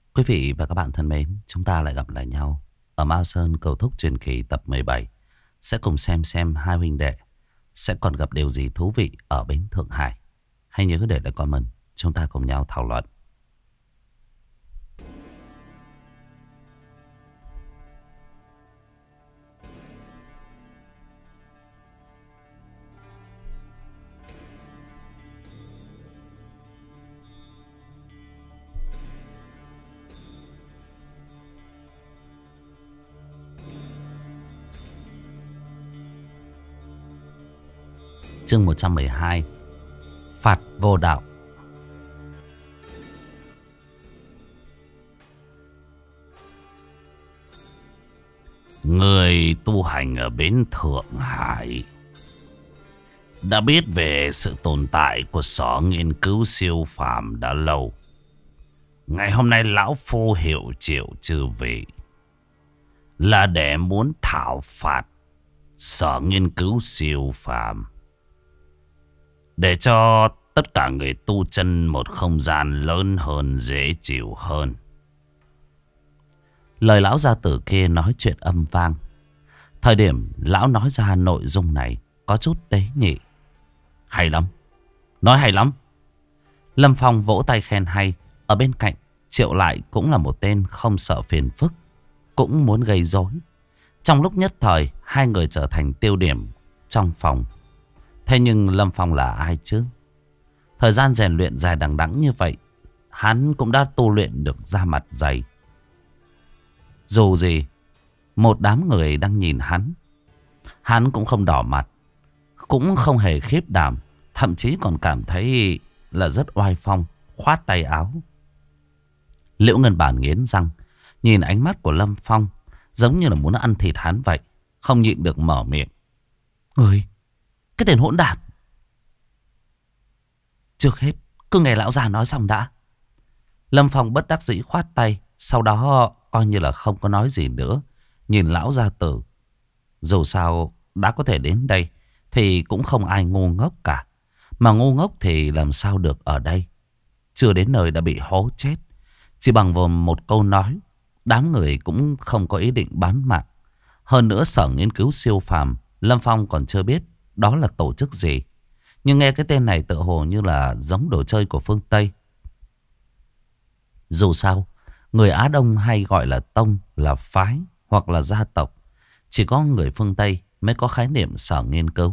Quý vị và các bạn thân mến, chúng ta lại gặp lại nhau ở Mao Sơn Cầu Thúc Truyền Kỳ tập 17. Sẽ cùng xem hai huynh đệ sẽ còn gặp điều gì thú vị ở bến Thượng Hải. Hãy nhớ để lại comment, chúng ta cùng nhau thảo luận. Chương 112, Phạt vô đạo. Người tu hành ở bến Thượng Hải đã biết về sự tồn tại của Sở Nghiên Cứu Siêu Phàm đã lâu. Ngày hôm nay lão phu hiệu triệu chư vị là để muốn thảo phạt Sở Nghiên Cứu Siêu Phàm, để cho tất cả người tu chân một không gian lớn hơn, dễ chịu hơn. Lời lão gia tử kia nói chuyện âm vang. Thời điểm lão nói ra nội dung này có chút tế nhị. Hay lắm, nói hay lắm. Lâm Phong vỗ tay khen hay. Ở bên cạnh Triệu Lại cũng là một tên không sợ phiền phức, cũng muốn gây rối. Trong lúc nhất thời hai người trở thành tiêu điểm trong phòng. Thế nhưng Lâm Phong là ai chứ? Thời gian rèn luyện dài đằng đẵng như vậy, hắn cũng đã tu luyện được da mặt dày. Dù gì, một đám người đang nhìn hắn cũng không đỏ mặt, cũng không hề khiếp đảm, thậm chí còn cảm thấy là rất oai phong, khoát tay áo. Liễu Ngân Bản nghiến răng, nhìn ánh mắt của Lâm Phong giống như là muốn ăn thịt hắn vậy, không nhịn được mở miệng. Ơi, cái tên hỗn đản! Trước hết, cứ nghe lão già nói xong đã. Lâm Phong bất đắc dĩ khoát tay, sau đó coi như là không có nói gì nữa. Nhìn lão gia tử, dù sao đã có thể đến đây thì cũng không ai ngu ngốc cả. Mà ngu ngốc thì làm sao được ở đây. Chưa đến nơi đã bị hố chết. Chỉ bằng vào một câu nói, đám người cũng không có ý định bán mạng. Hơn nữa Sở Nghiên Cứu Siêu Phàm, Lâm Phong còn chưa biết đó là tổ chức gì. Nhưng nghe cái tên này tựa hồ như là giống đồ chơi của phương Tây. Dù sao, người Á Đông hay gọi là tông, là phái hoặc là gia tộc. Chỉ có người phương Tây mới có khái niệm Sở Nghiên Cứu.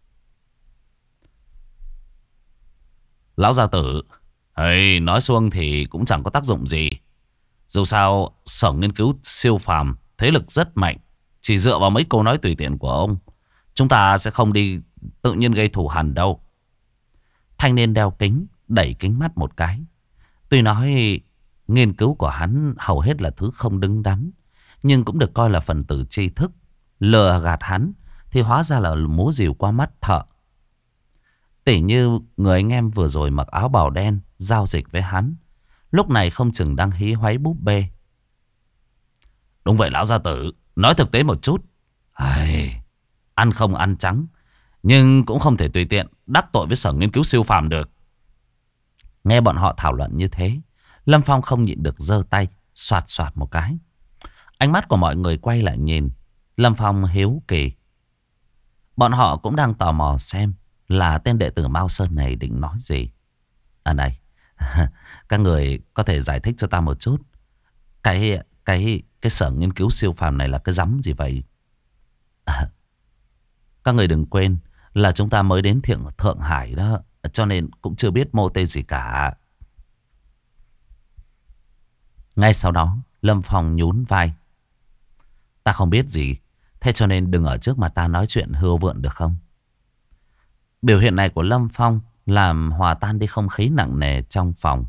Lão gia tử, nói xuông thì cũng chẳng có tác dụng gì. Dù sao, Sở Nghiên Cứu Siêu Phàm thế lực rất mạnh. Chỉ dựa vào mấy câu nói tùy tiện của ông, chúng ta sẽ không đi tự nhiên gây thù hằn đâu. Thanh niên đeo kính đẩy kính mắt một cái. Tuy nói nghiên cứu của hắn hầu hết là thứ không đứng đắn, nhưng cũng được coi là phần tử tri thức. Lừa gạt hắn thì hóa ra là múa rìu qua mắt thợ. Tỉ như người anh em vừa rồi mặc áo bào đen giao dịch với hắn, lúc này không chừng đang hí hoáy búp bê. Đúng vậy lão gia tử, nói thực tế một chút. Ăn không ăn trắng, nhưng cũng không thể tùy tiện đắc tội với Sở Nghiên Cứu Siêu Phàm được. Nghe bọn họ thảo luận như thế, Lâm Phong không nhịn được giơ tay xoạt xoạt một cái. Ánh mắt của mọi người quay lại nhìn Lâm Phong hiếu kỳ. Bọn họ cũng đang tò mò xem là tên đệ tử Mao Sơn này định nói gì. À này, các người có thể giải thích cho ta một chút. Cái Sở Nghiên Cứu Siêu Phàm này là cái rắm gì vậy? Các người đừng quên là chúng ta mới đến Thượng Hải đó, cho nên cũng chưa biết mô tê gì cả. Ngay sau đó Lâm Phong nhún vai. Ta không biết gì, thế cho nên đừng ở trước mà ta nói chuyện hươu vượn được không? Biểu hiện này của Lâm Phong làm hòa tan đi không khí nặng nề trong phòng.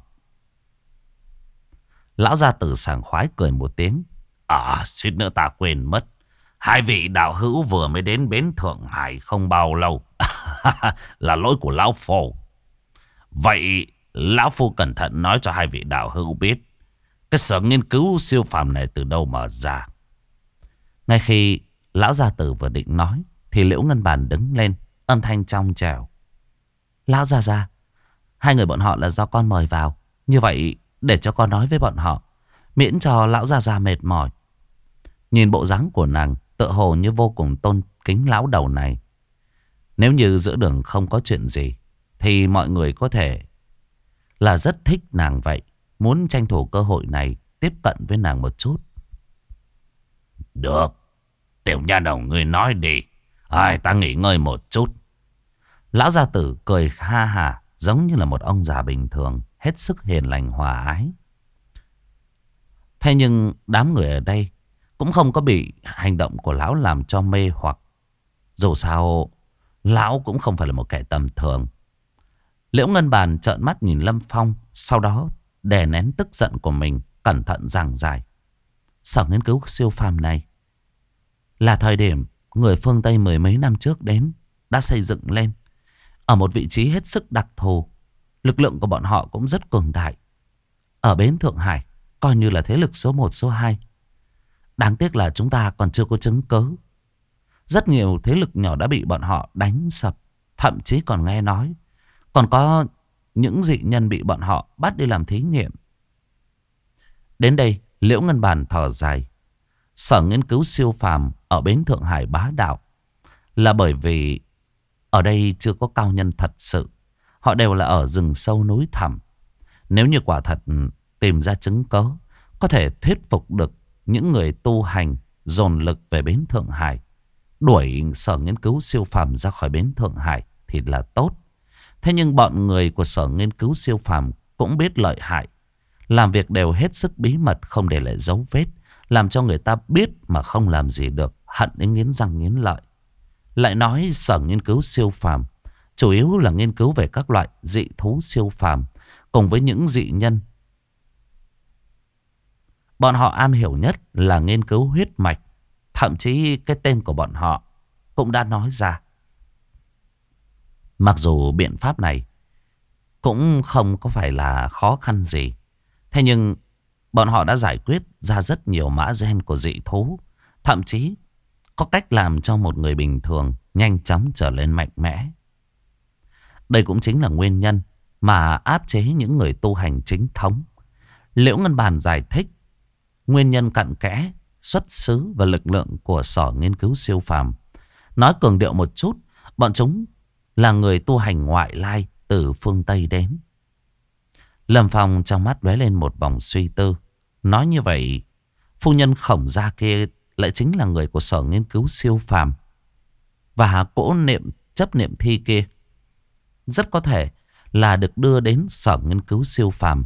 Lão gia tử sảng khoái cười một tiếng. Suýt nữa ta quên mất. Hai vị đạo hữu vừa mới đến bến Thượng Hải không bao lâu. Là lỗi của lão phu. Vậy lão phu cẩn thận nói cho hai vị đạo hữu biết, cái Sở Nghiên Cứu Siêu Phàm này từ đâu mà ra. Ngay khi lão gia tử vừa định nói thì Liễu Ngân Bàn đứng lên, âm thanh trong trẻo. Lão gia, hai người bọn họ là do con mời vào. Như vậy để cho con nói với bọn họ, miễn cho lão già già mệt mỏi. Nhìn bộ dáng của nàng tựa hồ như vô cùng tôn kính lão đầu này. Nếu như giữa đường không có chuyện gì thì mọi người có thể là rất thích nàng vậy. Muốn tranh thủ cơ hội này tiếp cận với nàng một chút. Được, tiểu nha đầu ngươi nói đi. Ai ta nghỉ ngơi một chút. Lão gia tử cười ha hả, giống như là một ông già bình thường, hết sức hiền lành hòa ái. Thế nhưng đám người ở đây cũng không có bị hành động của lão làm cho mê hoặc. Dù sao lão cũng không phải là một kẻ tầm thường. Liễu Ngân Bàn trợn mắt nhìn Lâm Phong, sau đó đè nén tức giận của mình, cẩn thận giảng giải. Sở nghiên cứu siêu phàm này là thời điểm người phương Tây mười mấy năm trước đến đã xây dựng lên ở một vị trí hết sức đặc thù. Lực lượng của bọn họ cũng rất cường đại. Ở bến Thượng Hải coi như là thế lực số 1 số 2. Đáng tiếc là chúng ta còn chưa có chứng cứ. Rất nhiều thế lực nhỏ đã bị bọn họ đánh sập. Thậm chí còn nghe nói còn có những dị nhân bị bọn họ bắt đi làm thí nghiệm. Đến đây Liễu Ngân Bàn thở dài. Sở nghiên cứu siêu phàm ở bến Thượng Hải bá đạo là bởi vì ở đây chưa có cao nhân thật sự. Họ đều là ở rừng sâu núi thẳm. Nếu như quả thật tìm ra chứng cớ có thể thuyết phục được những người tu hành dồn lực về bến Thượng Hải, đuổi sở nghiên cứu siêu phàm ra khỏi bến Thượng Hải thì là tốt. Thế nhưng bọn người của sở nghiên cứu siêu phàm cũng biết lợi hại, làm việc đều hết sức bí mật, không để lại dấu vết, làm cho người ta biết mà không làm gì được, hận đến nghiến răng nghiến lợi. Lại nói sở nghiên cứu siêu phàm chủ yếu là nghiên cứu về các loại dị thú siêu phàm cùng với những dị nhân. Bọn họ am hiểu nhất là nghiên cứu huyết mạch. Thậm chí cái tên của bọn họ cũng đã nói ra. Mặc dù biện pháp này cũng không có phải là khó khăn gì, thế nhưng bọn họ đã giải quyết ra rất nhiều mã gen của dị thú. Thậm chí có cách làm cho một người bình thường nhanh chóng trở lên mạnh mẽ. Đây cũng chính là nguyên nhân mà áp chế những người tu hành chính thống. Liễu Ngân Bàn giải thích nguyên nhân cặn kẽ, xuất xứ và lực lượng của sở nghiên cứu siêu phàm. Nói cường điệu một chút, bọn chúng là người tu hành ngoại lai từ phương Tây đến. Lâm Phong trong mắt lóe lên một vòng suy tư. Nói như vậy, phu nhân Khổng gia kia lại chính là người của sở nghiên cứu siêu phàm. Và cỗ chấp niệm thi kia rất có thể là được đưa đến sở nghiên cứu siêu phàm.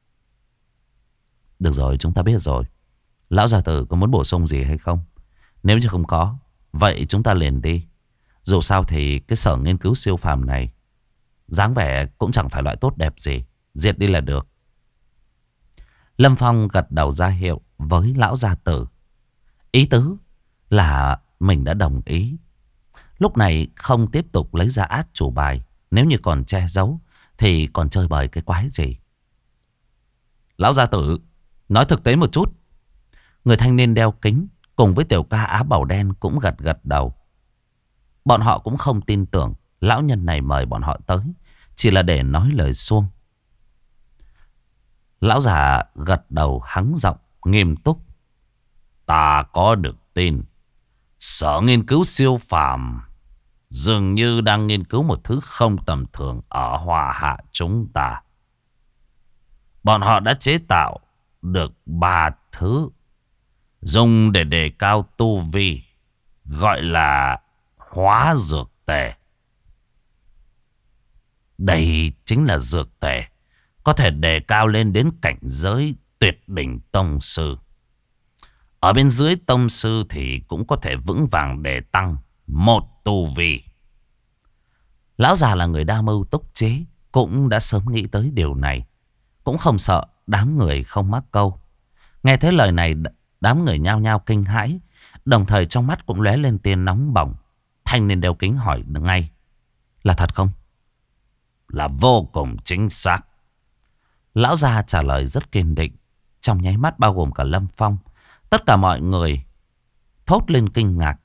Được rồi, chúng ta biết rồi. Lão gia tử có muốn bổ sung gì hay không? Nếu như không có, vậy chúng ta liền đi. Dù sao thì cái sở nghiên cứu siêu phàm này dáng vẻ cũng chẳng phải loại tốt đẹp gì. Diệt đi là được. Lâm Phong gật đầu ra hiệu với lão gia tử. Ý tứ là mình đã đồng ý. Lúc này không tiếp tục lấy ra át chủ bài. Nếu như còn che giấu thì còn chơi bời cái quái gì. Lão gia tử, nói thực tế một chút. Người thanh niên đeo kính cùng với tiểu ca áo bảo đen cũng gật gật đầu. Bọn họ cũng không tin tưởng lão nhân này mời bọn họ tới chỉ là để nói lời suông. Lão già gật đầu hắng giọng nghiêm túc. Ta có được tin sở nghiên cứu siêu phàm dường như đang nghiên cứu một thứ không tầm thường ở Hoa Hạ chúng ta. Bọn họ đã chế tạo được 3 thứ dùng để đề cao tu vi, gọi là hóa dược tề. Đây chính là dược tề có thể đề cao lên đến cảnh giới tuyệt đỉnh tông sư. Ở bên dưới tông sư thì cũng có thể vững vàng để tăng 1 tu vi. Lão già là người đa mưu túc trí, cũng đã sớm nghĩ tới điều này. Cũng không sợ đám người không mắc câu. Nghe thấy lời này, đám người nhao nhao kinh hãi, đồng thời trong mắt cũng lóe lên tia nóng bỏng. Thanh niên đeo kính hỏi ngay. Là thật không? Là vô cùng chính xác. Lão già trả lời rất kiên định. Trong nháy mắt bao gồm cả Lâm Phong, tất cả mọi người thốt lên kinh ngạc.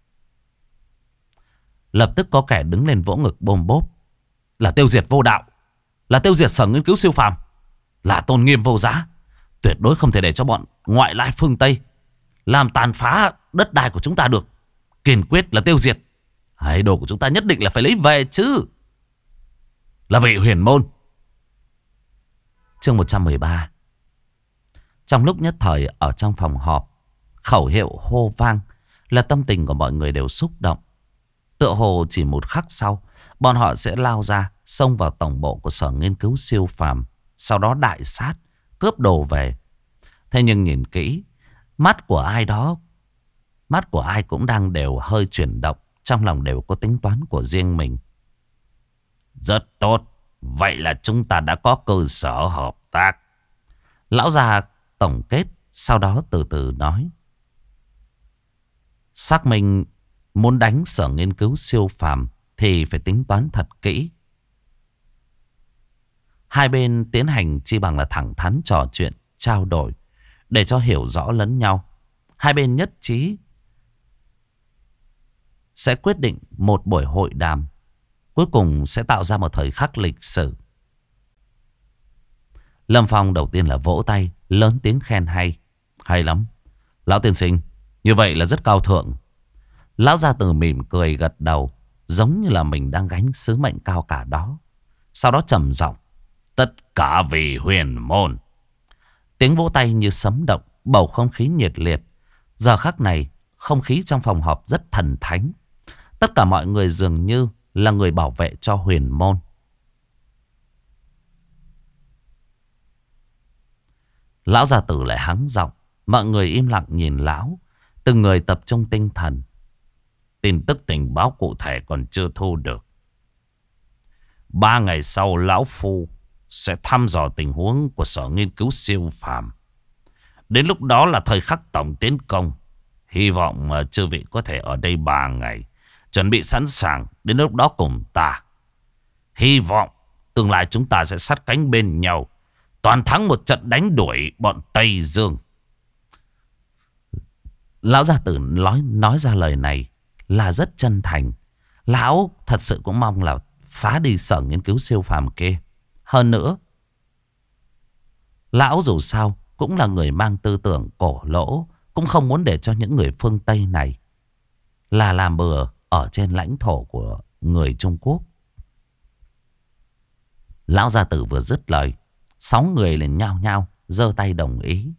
Lập tức có kẻ đứng lên vỗ ngực bôm bốp. Là tiêu diệt vô đạo, là tiêu diệt sở nghiên cứu siêu phàm, là tôn nghiêm vô giá. Tuyệt đối không thể để cho bọn ngoại lai phương Tây làm tàn phá đất đai của chúng ta được. Kiên quyết là tiêu diệt. Đồ của chúng ta nhất định là phải lấy về chứ. Là vị huyền môn. Chương 113. Trong lúc nhất thời ở trong phòng họp, khẩu hiệu hô vang là tâm tình của mọi người đều xúc động. Tựa hồ chỉ một khắc sau, bọn họ sẽ lao ra, xông vào tổng bộ của Sở Nghiên cứu Siêu Phàm, sau đó đại sát, cướp đồ về. Thế nhưng nhìn kỹ, mắt của ai cũng đang đều hơi chuyển động, trong lòng đều có tính toán của riêng mình. Rất tốt, vậy là chúng ta đã có cơ sở hợp tác. Lão già tổng kết, sau đó từ từ nói. Xác minh muốn đánh Sở Nghiên cứu Siêu Phàm thì phải tính toán thật kỹ. Hai bên tiến hành chi bằng là thẳng thắn trò chuyện, trao đổi để cho hiểu rõ lẫn nhau. Hai bên nhất trí sẽ quyết định một buổi hội đàm, cuối cùng sẽ tạo ra một thời khắc lịch sử. Lâm Phong đầu tiên là vỗ tay, lớn tiếng khen hay. Hay lắm, lão tiên sinh, như vậy là rất cao thượng. Lão gia tử mỉm cười gật đầu, giống như là mình đang gánh sứ mệnh cao cả đó. Sau đó trầm giọng, tất cả vì huyền môn. Tiếng vỗ tay như sấm động, bầu không khí nhiệt liệt. Giờ khắc này, không khí trong phòng họp rất thần thánh. Tất cả mọi người dường như là người bảo vệ cho huyền môn. Lão gia tử lại hắng giọng. Mọi người im lặng nhìn lão, từng người tập trung tinh thần. Tin tức tình báo cụ thể còn chưa thu được. 3 ngày sau lão phu sẽ thăm dò tình huống của Sở Nghiên cứu Siêu Phàm. Đến lúc đó là thời khắc tổng tiến công. Hy vọng chư vị có thể ở đây 3 ngày, chuẩn bị sẵn sàng đến lúc đó cùng ta. Hy vọng tương lai chúng ta sẽ sát cánh bên nhau, toàn thắng một trận đánh đuổi bọn Tây Dương. Lão gia tử nói ra lời này là rất chân thành. Lão thật sự cũng mong là phá đi Sở Nghiên cứu Siêu Phàm kia. Hơn nữa, lão dù sao cũng là người mang tư tưởng cổ lỗ, cũng không muốn để cho những người phương Tây này là làm bừa ở trên lãnh thổ của người Trung Quốc. Lão gia tử vừa dứt lời, 6 người liền nhao nhao giơ tay đồng ý.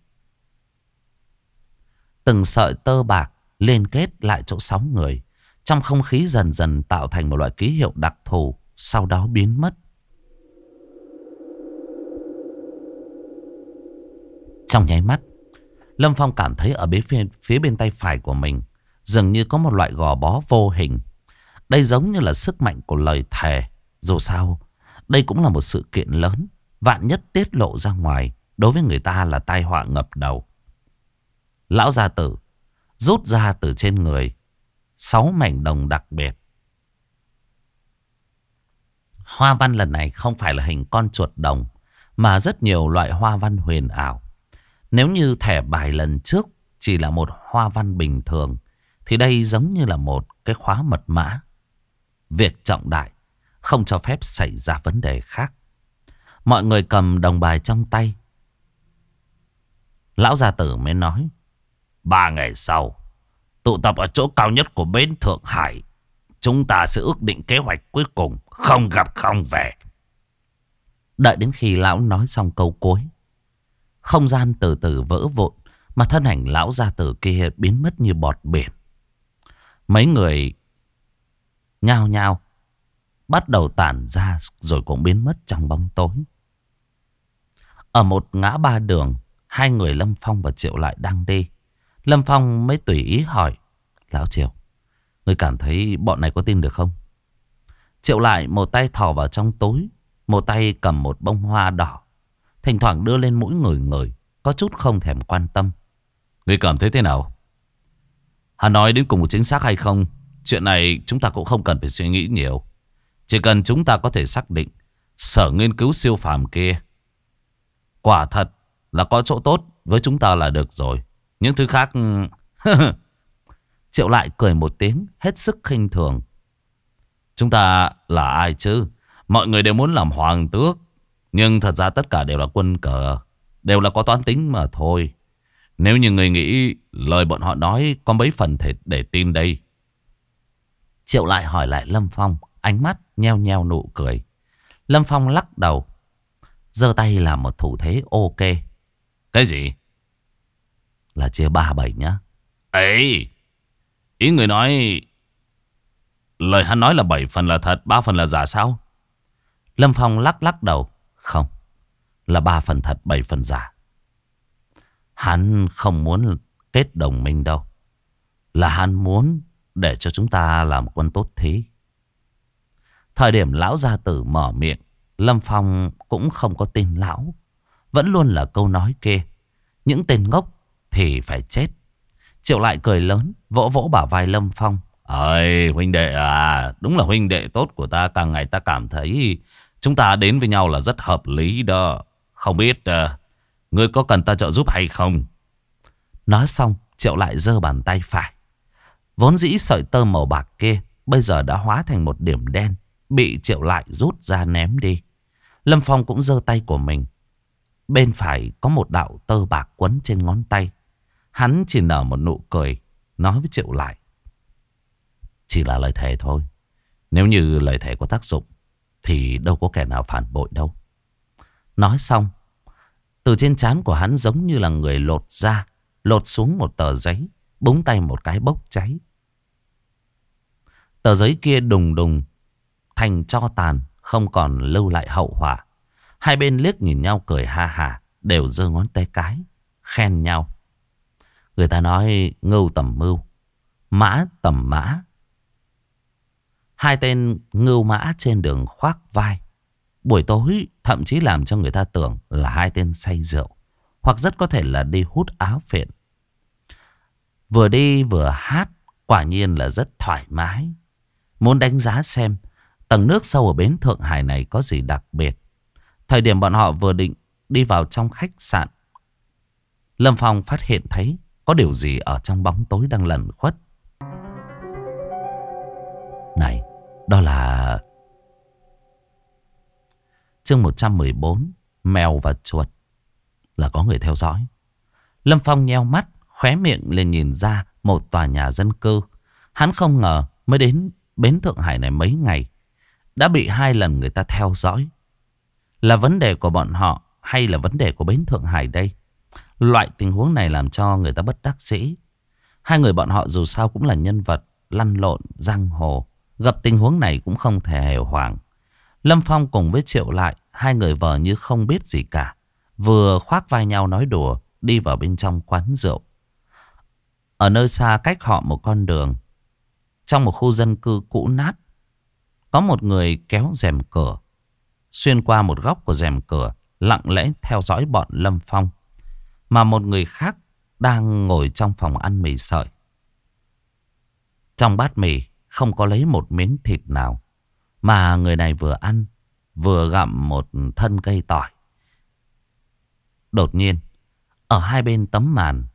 Từng sợi tơ bạc liên kết lại chỗ 6 người. Trong không khí dần dần tạo thành một loại ký hiệu đặc thù, sau đó biến mất. Trong nháy mắt, Lâm Phong cảm thấy ở phía bên tay phải của mình dường như có một loại gò bó vô hình. Đây giống như là sức mạnh của lời thề. Dù sao, đây cũng là một sự kiện lớn. Vạn nhất tiết lộ ra ngoài, đối với người ta là tai họa ngập đầu. Lão gia tử rút ra từ trên người 6 mảnh đồng đặc biệt. Hoa văn lần này không phải là hình con chuột đồng, mà rất nhiều loại hoa văn huyền ảo. Nếu như thẻ bài lần trước chỉ là một hoa văn bình thường, thì đây giống như là một cái khóa mật mã. Việc trọng đại, không cho phép xảy ra vấn đề khác. Mọi người cầm đồng bài trong tay. Lão gia tử mới nói, 3 ngày sau, tụ tập ở chỗ cao nhất của bến Thượng Hải. Chúng ta sẽ ước định kế hoạch cuối cùng, không gặp không về. Đợi đến khi lão nói xong câu cuối, không gian từ từ vỡ vụn, mà thân ảnh lão gia tử kia biến mất như bọt biển. Mấy người nhao nhao bắt đầu tản ra, rồi cũng biến mất trong bóng tối. Ở một ngã ba đường, 2 người Lâm Phong và Triệu Lại đang đi. Lâm Phong mới tùy ý hỏi, lão Triệu, ngươi cảm thấy bọn này có tin được không? Triệu Lại một tay thò vào trong túi, một tay cầm một bông hoa đỏ, thỉnh thoảng đưa lên mũi ngửi, có chút không thèm quan tâm. Ngươi cảm thấy thế nào? Hắn nói đến cùng chính xác hay không, chuyện này chúng ta cũng không cần phải suy nghĩ nhiều. Chỉ cần chúng ta có thể xác định Sở Nghiên cứu Siêu Phàm kia quả thật là có chỗ tốt với chúng ta là được rồi. Những thứ khác... Triệu Lại cười một tiếng, hết sức khinh thường. Chúng ta là ai chứ? Mọi người đều muốn làm hoàng tước, nhưng thật ra tất cả đều là quân cờ. đều là có toán tính mà thôi. Nếu như người nghĩ lời bọn họ nói có mấy phần thể để tin đây. Triệu lại hỏi lại Lâm Phong, ánh mắt nheo nheo nụ cười. Lâm Phong lắc đầu, giơ tay làm một thủ thế ok. Cái gì? Là chia 3-7 nhá. Ấy, ý người nói lời hắn nói là 7 phần là thật, 3 phần là giả sao? Lâm Phong lắc đầu. Không, là 3 phần thật 7 phần giả. Hắn không muốn kết đồng minh đâu. Là hắn muốn để cho chúng ta làm quân tốt thí. Thời điểm lão gia tử mở miệng, Lâm Phong cũng không có tin lão. Vẫn luôn là câu nói kia, những tên ngốc thì phải chết. Triệu lại cười lớn, vỗ vỗ bả vai Lâm Phong. Ơi huynh đệ à, đúng là huynh đệ tốt của ta. Càng ngày ta cảm thấy chúng ta đến với nhau là rất hợp lý đó. Không biết ngươi có cần ta trợ giúp hay không? Nói xong, Triệu lại giơ bàn tay phải. Vốn dĩ sợi tơ màu bạc kia bây giờ đã hóa thành một điểm đen, bị Triệu lại rút ra ném đi. Lâm Phong cũng giơ tay của mình. Bên phải có một đạo tơ bạc quấn trên ngón tay. Hắn chỉ nở một nụ cười, nói với Triệu lại. Chỉ là lời thề thôi. Nếu như lời thề có tác dụng thì đâu có kẻ nào phản bội đâu. Nói xong, từ trên trán của hắn giống như là người lột ra, lột xuống một tờ giấy, búng tay một cái bốc cháy. Tờ giấy kia đùng đùng thành tro tàn, không còn lưu lại hậu họa. Hai bên liếc nhìn nhau cười ha hả, đều giơ ngón tay cái, khen nhau. Người ta nói ngưu tầm mưu, mã tầm mã. Hai tên ngưu mã trên đường khoác vai. Buổi tối thậm chí làm cho người ta tưởng là hai tên say rượu, hoặc rất có thể là đi hút áo phện. Vừa đi vừa hát, quả nhiên là rất thoải mái. Muốn đánh giá xem tầng nước sâu ở bến Thượng Hải này có gì đặc biệt. Thời điểm bọn họ vừa định đi vào trong khách sạn, Lâm Phong phát hiện thấy có điều gì ở trong bóng tối đang lẩn khuất. Này, đó là... Chương 114, Mèo và Chuột. Là có người theo dõi. Lâm Phong nheo mắt, khóe miệng lên nhìn ra một tòa nhà dân cư. Hắn không ngờ mới đến bến Thượng Hải này mấy ngày đã bị 2 lần người ta theo dõi. Là vấn đề của bọn họ hay là vấn đề của bến Thượng Hải đây? Loại tình huống này làm cho người ta bất đắc dĩ. Hai người bọn họ dù sao cũng là nhân vật lăn lộn giang hồ, gặp tình huống này cũng không thể hề hoảng. Lâm Phong cùng với Triệu lại, hai người vờ như không biết gì cả, vừa khoác vai nhau nói đùa, đi vào bên trong quán rượu. Ở nơi xa cách họ một con đường, trong một khu dân cư cũ nát, có một người kéo rèm cửa. Xuyên qua một góc của rèm cửa, lặng lẽ theo dõi bọn Lâm Phong. Mà một người khác đang ngồi trong phòng ăn mì sợi. Trong bát mì không có lấy một miếng thịt nào, mà người này vừa ăn vừa gặm một thân cây tỏi. Đột nhiên, ở hai bên tấm màn,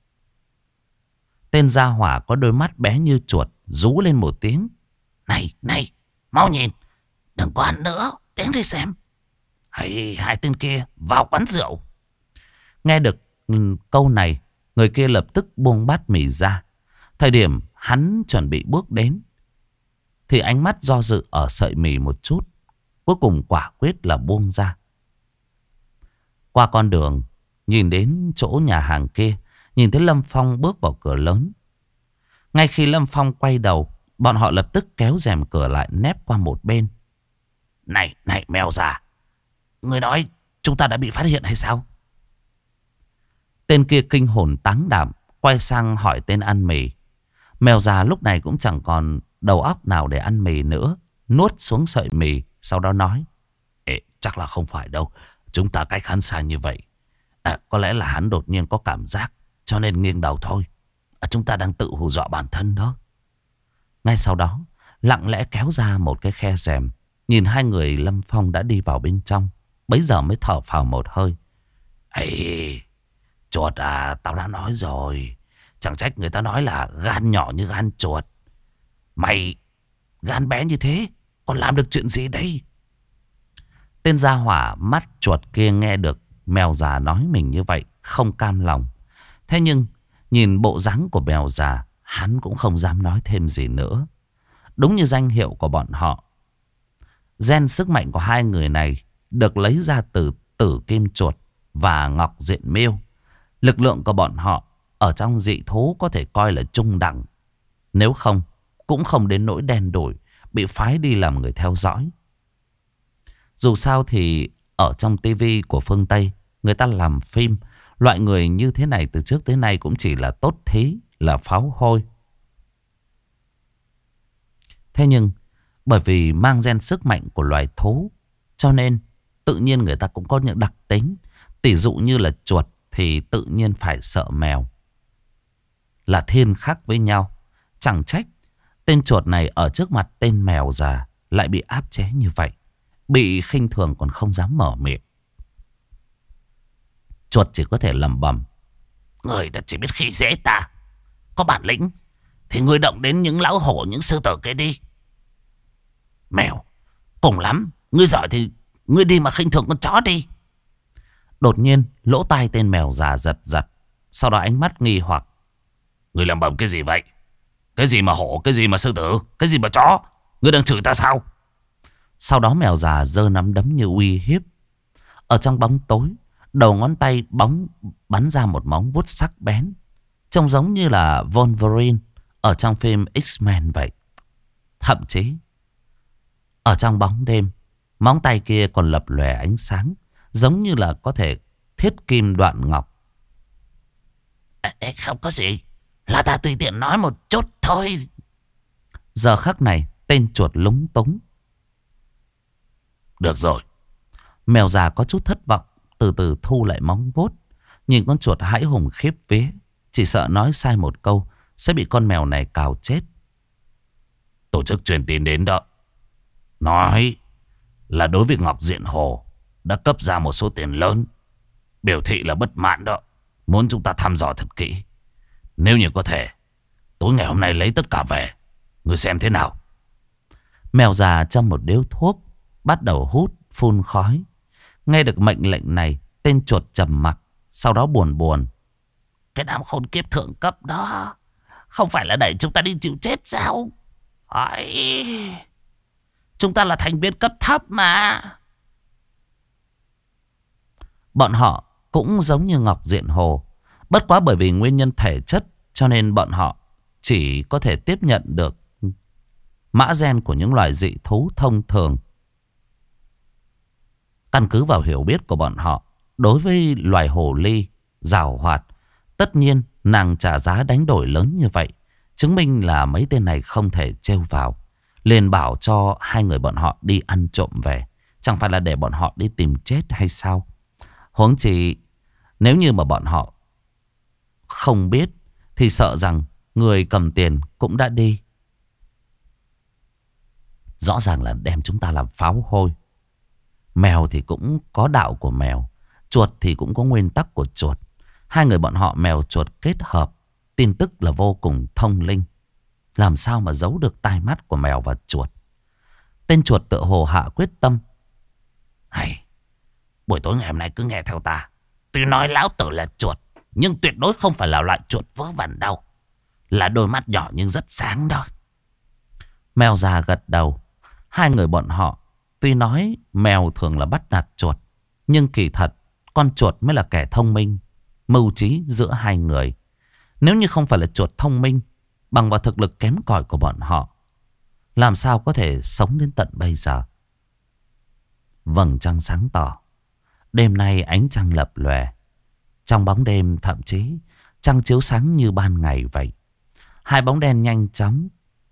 tên gia hỏa có đôi mắt bé như chuột rú lên một tiếng. Này, này, mau nhìn, đừng có ăn nữa, đến đây xem. Hai tên kia vào quán rượu. Nghe được câu này, người kia lập tức buông bát mì ra. Thời điểm hắn chuẩn bị bước đến, thì ánh mắt do dự ở sợi mì một chút, cuối cùng quả quyết là buông ra. Qua con đường, nhìn đến chỗ nhà hàng kia, nhìn thấy Lâm Phong bước vào cửa lớn. Ngay khi Lâm Phong quay đầu, bọn họ lập tức kéo rèm cửa lại, nép qua một bên. Này, này mèo già, người nói chúng ta đã bị phát hiện hay sao? Tên kia kinh hồn táng đảm, quay sang hỏi tên ăn mì. Mèo già lúc này cũng chẳng còn đầu óc nào để ăn mì nữa, nuốt xuống sợi mì, sau đó nói. Ê, chắc là không phải đâu, chúng ta cách hắn xa như vậy. Có lẽ là hắn đột nhiên có cảm giác, cho nên nghiêng đầu thôi. Chúng ta đang tự hù dọa bản thân đó. Ngay sau đó, lặng lẽ kéo ra một cái khe rèm, nhìn hai người Lâm Phong đã đi vào bên trong. Bấy giờ mới thở phào một hơi. Ê, chuột à, tao đã nói rồi. Chẳng trách người ta nói là gan nhỏ như gan chuột. Mày gan bé như thế, còn làm được chuyện gì đây? Tên gia hỏa mắt chuột kia nghe được mèo già nói mình như vậy, không cam lòng. Thế nhưng nhìn bộ dáng của mèo già, hắn cũng không dám nói thêm gì nữa. Đúng như danh hiệu của bọn họ, gen sức mạnh của hai người này được lấy ra từ Tử Kim Chuột và Ngọc Diện Miêu. Lực lượng của bọn họ ở trong dị thú có thể coi là trung đẳng. Nếu không, cũng không đến nỗi đen đủi, bị phái đi làm người theo dõi. Dù sao thì ở trong tivi của phương Tây, người ta làm phim, loại người như thế này từ trước tới nay cũng chỉ là tốt thí, là pháo hôi. Thế nhưng, bởi vì mang gen sức mạnh của loài thú, cho nên tự nhiên người ta cũng có những đặc tính. Tỷ dụ như là chuột thì tự nhiên phải sợ mèo. Là thiên khắc với nhau. Chẳng trách tên chuột này ở trước mặt tên mèo già lại bị áp chế như vậy. Bị khinh thường còn không dám mở miệng. Chuột chỉ có thể lẩm bẩm: Người đã chỉ biết khi dễ ta. Có bản lĩnh thì ngươi động đến những lão hổ, những sư tử kia đi. Mèo, cùng lắm ngươi giỏi thì ngươi đi mà khinh thường con chó đi. Đột nhiên lỗ tai tên mèo già giật giật. Sau đó ánh mắt nghi hoặc: Ngươi làm bầm cái gì vậy? Cái gì mà hổ, cái gì mà sư tử, cái gì mà chó? Ngươi đang chửi ta sao? Sau đó mèo già giơ nắm đấm như uy hiếp. Ở trong bóng tối, đầu ngón tay bắn ra một móng vuốt sắc bén, trông giống như là Wolverine ở trong phim X-Men vậy. Thậm chí ở trong bóng đêm, móng tay kia còn lập lòe ánh sáng, giống như là có thể thiết kim đoạn ngọc. Không có gì, là ta tùy tiện nói một chút thôi. Giờ khắc này tên chuột lúng túng. Được rồi. Mèo già có chút thất vọng, từ từ thu lại móng vuốt. Nhìn con chuột hãi hùng khiếp vía, chỉ sợ nói sai một câu sẽ bị con mèo này cào chết. Tổ chức truyền tin đến đó, nói là đối với Ngọc Diện Hồ đã cấp ra một số tiền lớn, biểu thị là bất mãn đó, muốn chúng ta thăm dò thật kỹ. Nếu như có thể, tối ngày hôm nay lấy tất cả về. Ngươi xem thế nào? Mèo già châm một điếu thuốc, bắt đầu hút phun khói. Nghe được mệnh lệnh này, tên chuột trầm mặc, sau đó buồn buồn: Cái đám khốn kiếp thượng cấp đó không phải là đẩy chúng ta đi chịu chết sao? Chúng ta là thành viên cấp thấp mà. Bọn họ cũng giống như Ngọc Diện Hồ, bất quá bởi vì nguyên nhân thể chất cho nên bọn họ chỉ có thể tiếp nhận được mã gen của những loài dị thú thông thường. Căn cứ vào hiểu biết của bọn họ đối với loài hồ ly giàu hoạt, tất nhiên nàng trả giá đánh đổi lớn như vậy, chứng minh là mấy tên này không thể trêu vào. Liền bảo cho hai người bọn họ đi ăn trộm về, chẳng phải là để bọn họ đi tìm chết hay sao? Huống chi nếu như mà bọn họ không biết thì sợ rằng người cầm tiền cũng đã đi. Rõ ràng là đem chúng ta làm pháo hôi. Mèo thì cũng có đạo của mèo, chuột thì cũng có nguyên tắc của chuột. Hai người bọn họ mèo chuột kết hợp, tin tức là vô cùng thông linh. Làm sao mà giấu được tai mắt của mèo và chuột? Tên chuột tựa hồ hạ quyết tâm. Hay, buổi tối ngày hôm nay cứ nghe theo ta. Tuy nói lão tử là chuột, nhưng tuyệt đối không phải là loại chuột vớ vẩn đâu. Là đôi mắt nhỏ nhưng rất sáng đó. Mèo già gật đầu. Hai người bọn họ tuy nói mèo thường là bắt nạt chuột, nhưng kỳ thật con chuột mới là kẻ thông minh, mưu trí giữa hai người. Nếu như không phải là chuột thông minh, bằng vào thực lực kém cỏi của bọn họ, làm sao có thể sống đến tận bây giờ? Vầng trăng sáng tỏ, đêm nay ánh trăng lập lòe. Trong bóng đêm thậm chí trăng chiếu sáng như ban ngày vậy. Hai bóng đen nhanh chóng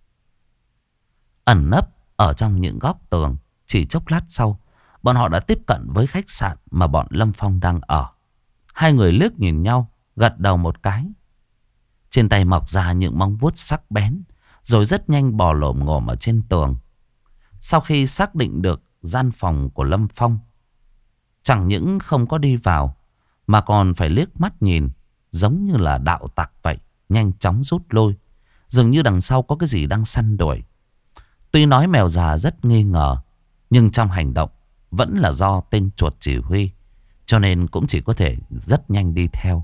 ẩn nấp ở trong những góc tường. Chỉ chốc lát sau, bọn họ đã tiếp cận với khách sạn mà bọn Lâm Phong đang ở. Hai người liếc nhìn nhau, gật đầu một cái. Trên tay mọc ra những móng vuốt sắc bén, rồi rất nhanh bò lổm ngổm ở trên tường. Sau khi xác định được gian phòng của Lâm Phong, chẳng những không có đi vào, mà còn phải liếc mắt nhìn, giống như là đạo tặc vậy, nhanh chóng rút lui. Dường như đằng sau có cái gì đang săn đuổi. Tuy nói mèo già rất nghi ngờ, nhưng trong hành động vẫn là do tên chuột chỉ huy. cho nên cũng chỉ có thể rất nhanh đi theo.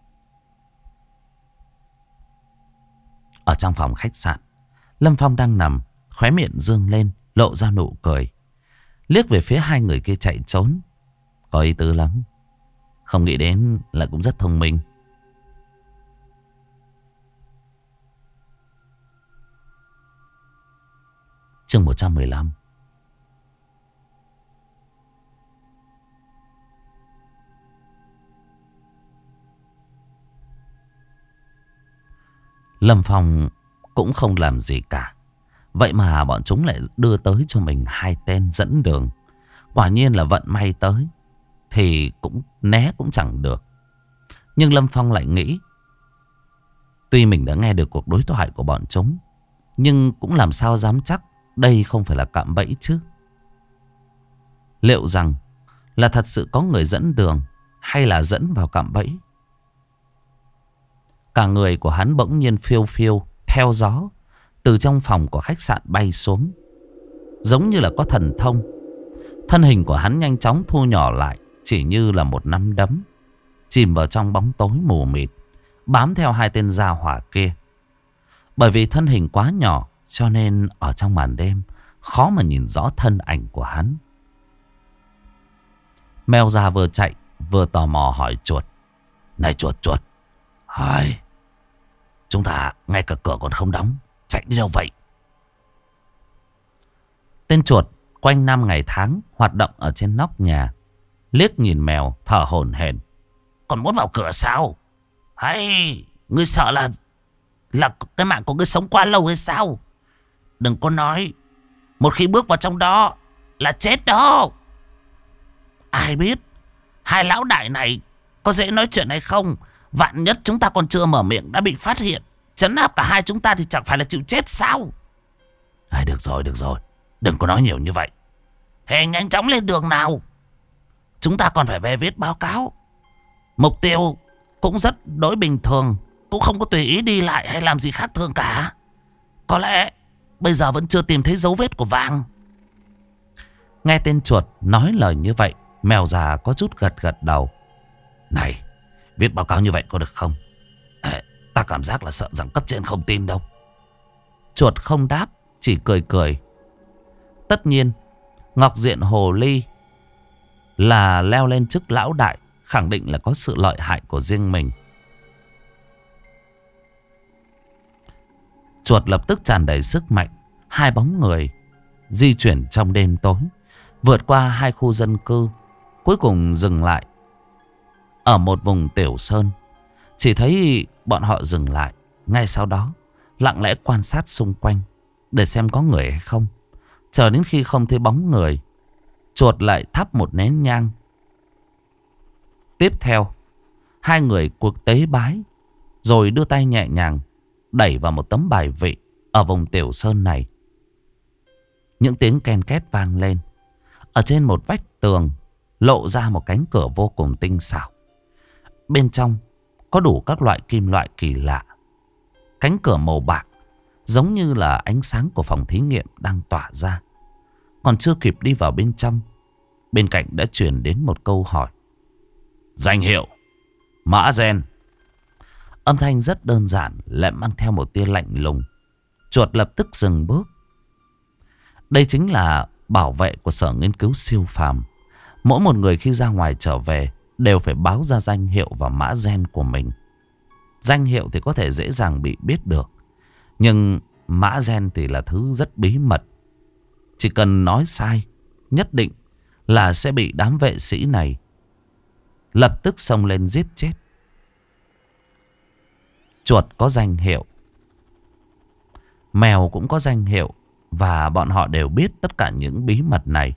Ở trong phòng khách sạn, Lâm Phong đang nằm, khóe miệng dương lên, lộ ra nụ cười. Liếc về phía hai người kia chạy trốn. Có ý tứ lắm. Không nghĩ đến là cũng rất thông minh. Chương 115. Lâm Phong cũng không làm gì cả. Vậy mà bọn chúng lại đưa tới cho mình hai tên dẫn đường. Quả nhiên là vận may tới thì cũng né cũng chẳng được. Nhưng Lâm Phong lại nghĩ, tuy mình đã nghe được cuộc đối thoại của bọn chúng, nhưng cũng làm sao dám chắc đây không phải là cạm bẫy chứ. Liệu rằng là thật sự có người dẫn đường hay là dẫn vào cạm bẫy? Cả người của hắn bỗng nhiên phiêu phiêu theo gió từ trong phòng của khách sạn bay xuống, giống như là có thần thông. Thân hình của hắn nhanh chóng thu nhỏ lại, chỉ như là một nắm đấm, chìm vào trong bóng tối mù mịt, bám theo hai tên gia hỏa kia. Bởi vì thân hình quá nhỏ cho nên ở trong màn đêm khó mà nhìn rõ thân ảnh của hắn. Mèo già vừa chạy vừa tò mò hỏi chuột: "Này chuột, hai, chúng ta ngay cả cửa còn không đóng, chạy đi đâu vậy?" Tên chuột quanh năm ngày tháng hoạt động ở trên nóc nhà, liếc nhìn mèo thở hổn hển: "Còn muốn vào cửa sao? Hay ngươi sợ là cái mạng của ngươi sống quá lâu hay sao? Đừng có nói, một khi bước vào trong đó là chết đó. Ai biết hai lão đại này có dễ nói chuyện hay không? Vạn nhất chúng ta còn chưa mở miệng đã bị phát hiện, trấn áp cả hai chúng ta thì chẳng phải là chịu chết sao?" Được rồi, đừng có nói nhiều như vậy. Hề, nhanh chóng lên đường nào. Chúng ta còn phải về viết báo cáo. Mục tiêu cũng rất đối bình thường, cũng không có tùy ý đi lại hay làm gì khác thường cả. Có lẽ bây giờ vẫn chưa tìm thấy dấu vết của vàng. Nghe tên chuột nói lời như vậy, mèo già có chút gật đầu. Này, viết báo cáo như vậy có được không? Ta cảm giác là sợ rằng cấp trên không tin đâu. Chuột không đáp, chỉ cười. Tất nhiên Ngọc Diện Hồ Ly là leo lên chức lão đại, khẳng định là có sự lợi hại của riêng mình. Chuột lập tức tràn đầy sức mạnh. Hai bóng người di chuyển trong đêm tối, vượt qua hai khu dân cư, cuối cùng dừng lại ở một vùng tiểu sơn. Chỉ thấy bọn họ dừng lại, ngay sau đó lặng lẽ quan sát xung quanh để xem có người hay không. Chờ đến khi không thấy bóng người, chuột lại thắp một nén nhang. Tiếp theo, hai người cuộc tế bái, rồi đưa tay nhẹ nhàng đẩy vào một tấm bài vị ở vùng tiểu sơn này. Những tiếng ken két vang lên. Ở trên một vách tường lộ ra một cánh cửa vô cùng tinh xảo. Bên trong có đủ các loại kim loại kỳ lạ. Cánh cửa màu bạc, giống như là ánh sáng của phòng thí nghiệm đang tỏa ra. Còn chưa kịp đi vào bên trong, bên cạnh đã truyền đến một câu hỏi: "Danh hiệu Mã Gen." Âm thanh rất đơn giản, lại mang theo một tia lạnh lùng. Chuột lập tức dừng bước. Đây chính là bảo vệ của Sở Nghiên cứu Siêu Phàm. Mỗi một người khi ra ngoài trở về đều phải báo ra danh hiệu và mã gen của mình. Danh hiệu thì có thể dễ dàng bị biết được, nhưng mã gen thì là thứ rất bí mật. Chỉ cần nói sai, nhất định là sẽ bị đám vệ sĩ này lập tức xông lên giết chết. Chuột có danh hiệu, mèo cũng có danh hiệu, và bọn họ đều biết tất cả những bí mật này.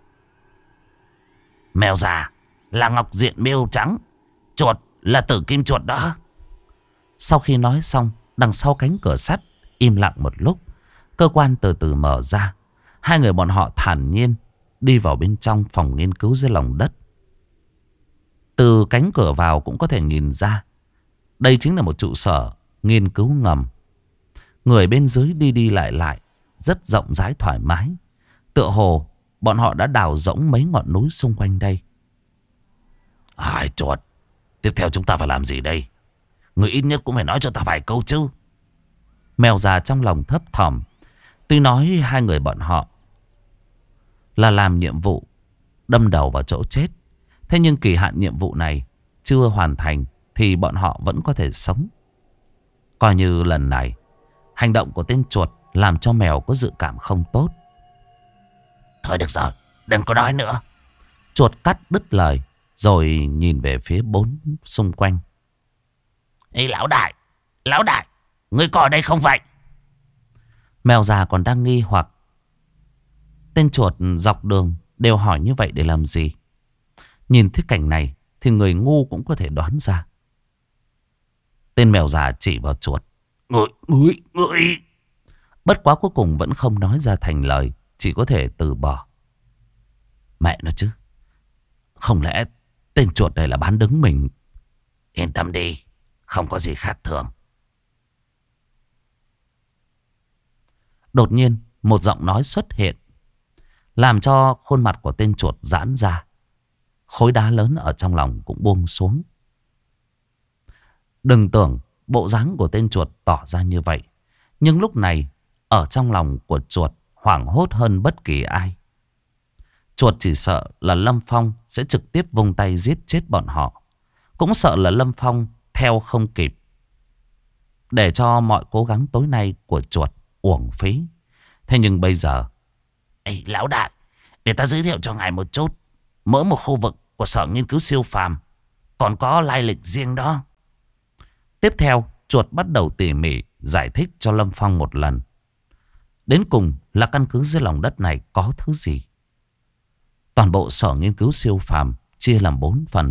Mèo già là Ngọc Diện Miêu Trắng, chuột là Tử Kim Chuột đó. Sau khi nói xong, đằng sau cánh cửa sắt im lặng một lúc, cơ quan từ từ mở ra. Hai người bọn họ thản nhiên đi vào bên trong phòng nghiên cứu dưới lòng đất. Từ cánh cửa vào cũng có thể nhìn ra, đây chính là một trụ sở nghiên cứu ngầm. Người bên dưới đi đi lại lại, rất rộng rãi thoải mái. Tựa hồ bọn họ đã đào rỗng mấy ngọn núi xung quanh đây. Hai chuột, tiếp theo chúng ta phải làm gì đây? Người ít nhất cũng phải nói cho ta vài câu chứ. Mèo già trong lòng thấp thỏm. Tuy nói hai người bọn họ là làm nhiệm vụ đâm đầu vào chỗ chết, thế nhưng kỳ hạn nhiệm vụ này chưa hoàn thành thì bọn họ vẫn có thể sống. Coi như lần này hành động của tên chuột làm cho mèo có dự cảm không tốt. Thôi được rồi, đừng có nói nữa. Chuột cắt đứt lời rồi nhìn về phía bốn xung quanh. Ê lão đại, ngươi có ở đây không vậy? Mèo già còn đang nghi hoặc. Tên chuột dọc đường đều hỏi như vậy để làm gì? Nhìn thấy cảnh này thì người ngu cũng có thể đoán ra. Tên mèo già chỉ vào chuột. Ngươi. Bất quá cuối cùng vẫn không nói ra thành lời, chỉ có thể từ bỏ. Mẹ nó chứ, không lẽ tên chuột này là bán đứng mình? Yên tâm đi, không có gì khác thường. Đột nhiên một giọng nói xuất hiện, làm cho khuôn mặt của tên chuột giãn ra. Khối đá lớn ở trong lòng cũng buông xuống. Đừng tưởng bộ dáng của tên chuột tỏ ra như vậy, nhưng lúc này ở trong lòng của chuột hoảng hốt hơn bất kỳ ai. Chuột chỉ sợ là Lâm Phong sẽ trực tiếp vung tay giết chết bọn họ, cũng sợ là Lâm Phong theo không kịp, để cho mọi cố gắng tối nay của chuột uổng phí. Thế nhưng bây giờ... Ê, lão đại, để ta giới thiệu cho ngài một chút. Mỗi một khu vực của Sở Nghiên cứu Siêu Phàm còn có lai lịch riêng đó. Tiếp theo, chuột bắt đầu tỉ mỉ giải thích cho Lâm Phong một lần. Đến cùng là căn cứ dưới lòng đất này có thứ gì? Toàn bộ Sở Nghiên cứu Siêu Phàm chia làm 4 phần.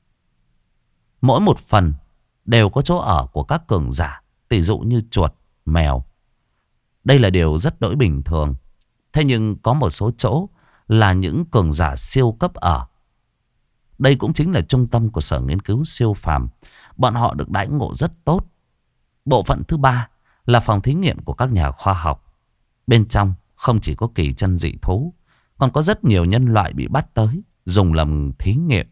Mỗi một phần đều có chỗ ở của các cường giả, tỷ dụ như chuột, mèo. Đây là điều rất đỗi bình thường. Thế nhưng có một số chỗ là những cường giả siêu cấp ở. Đây cũng chính là trung tâm của Sở Nghiên cứu Siêu Phàm. Bọn họ được đãi ngộ rất tốt. Bộ phận thứ 3 là phòng thí nghiệm của các nhà khoa học. Bên trong không chỉ có kỳ chân dị thú, còn có rất nhiều nhân loại bị bắt tới dùng làm thí nghiệm.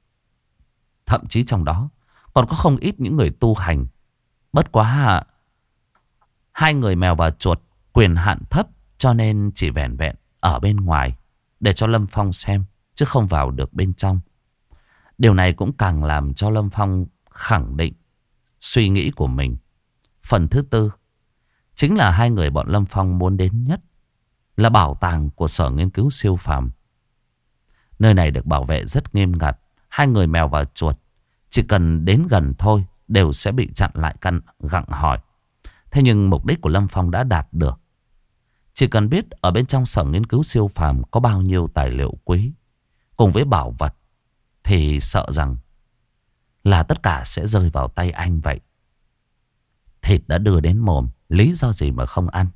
Thậm chí trong đó còn có không ít những người tu hành. Bất quá hai người mèo và chuột quyền hạn thấp, cho nên chỉ vẻn vẹn ở bên ngoài để cho Lâm Phong xem, chứ không vào được bên trong. Điều này cũng càng làm cho Lâm Phong khẳng định suy nghĩ của mình. Phần thứ 4 chính là hai người bọn Lâm Phong muốn đến nhất, là bảo tàng của Sở Nghiên cứu Siêu Phàm. Nơi này được bảo vệ rất nghiêm ngặt. Hai người mèo và chuột chỉ cần đến gần thôi đều sẽ bị chặn lại gặng hỏi. Thế nhưng mục đích của Lâm Phong đã đạt được. Chỉ cần biết ở bên trong Sở Nghiên cứu Siêu Phàm có bao nhiêu tài liệu quý cùng với bảo vật, thì sợ rằng là tất cả sẽ rơi vào tay anh vậy. Thịt đã đưa đến mồm, lý do gì mà không ăn?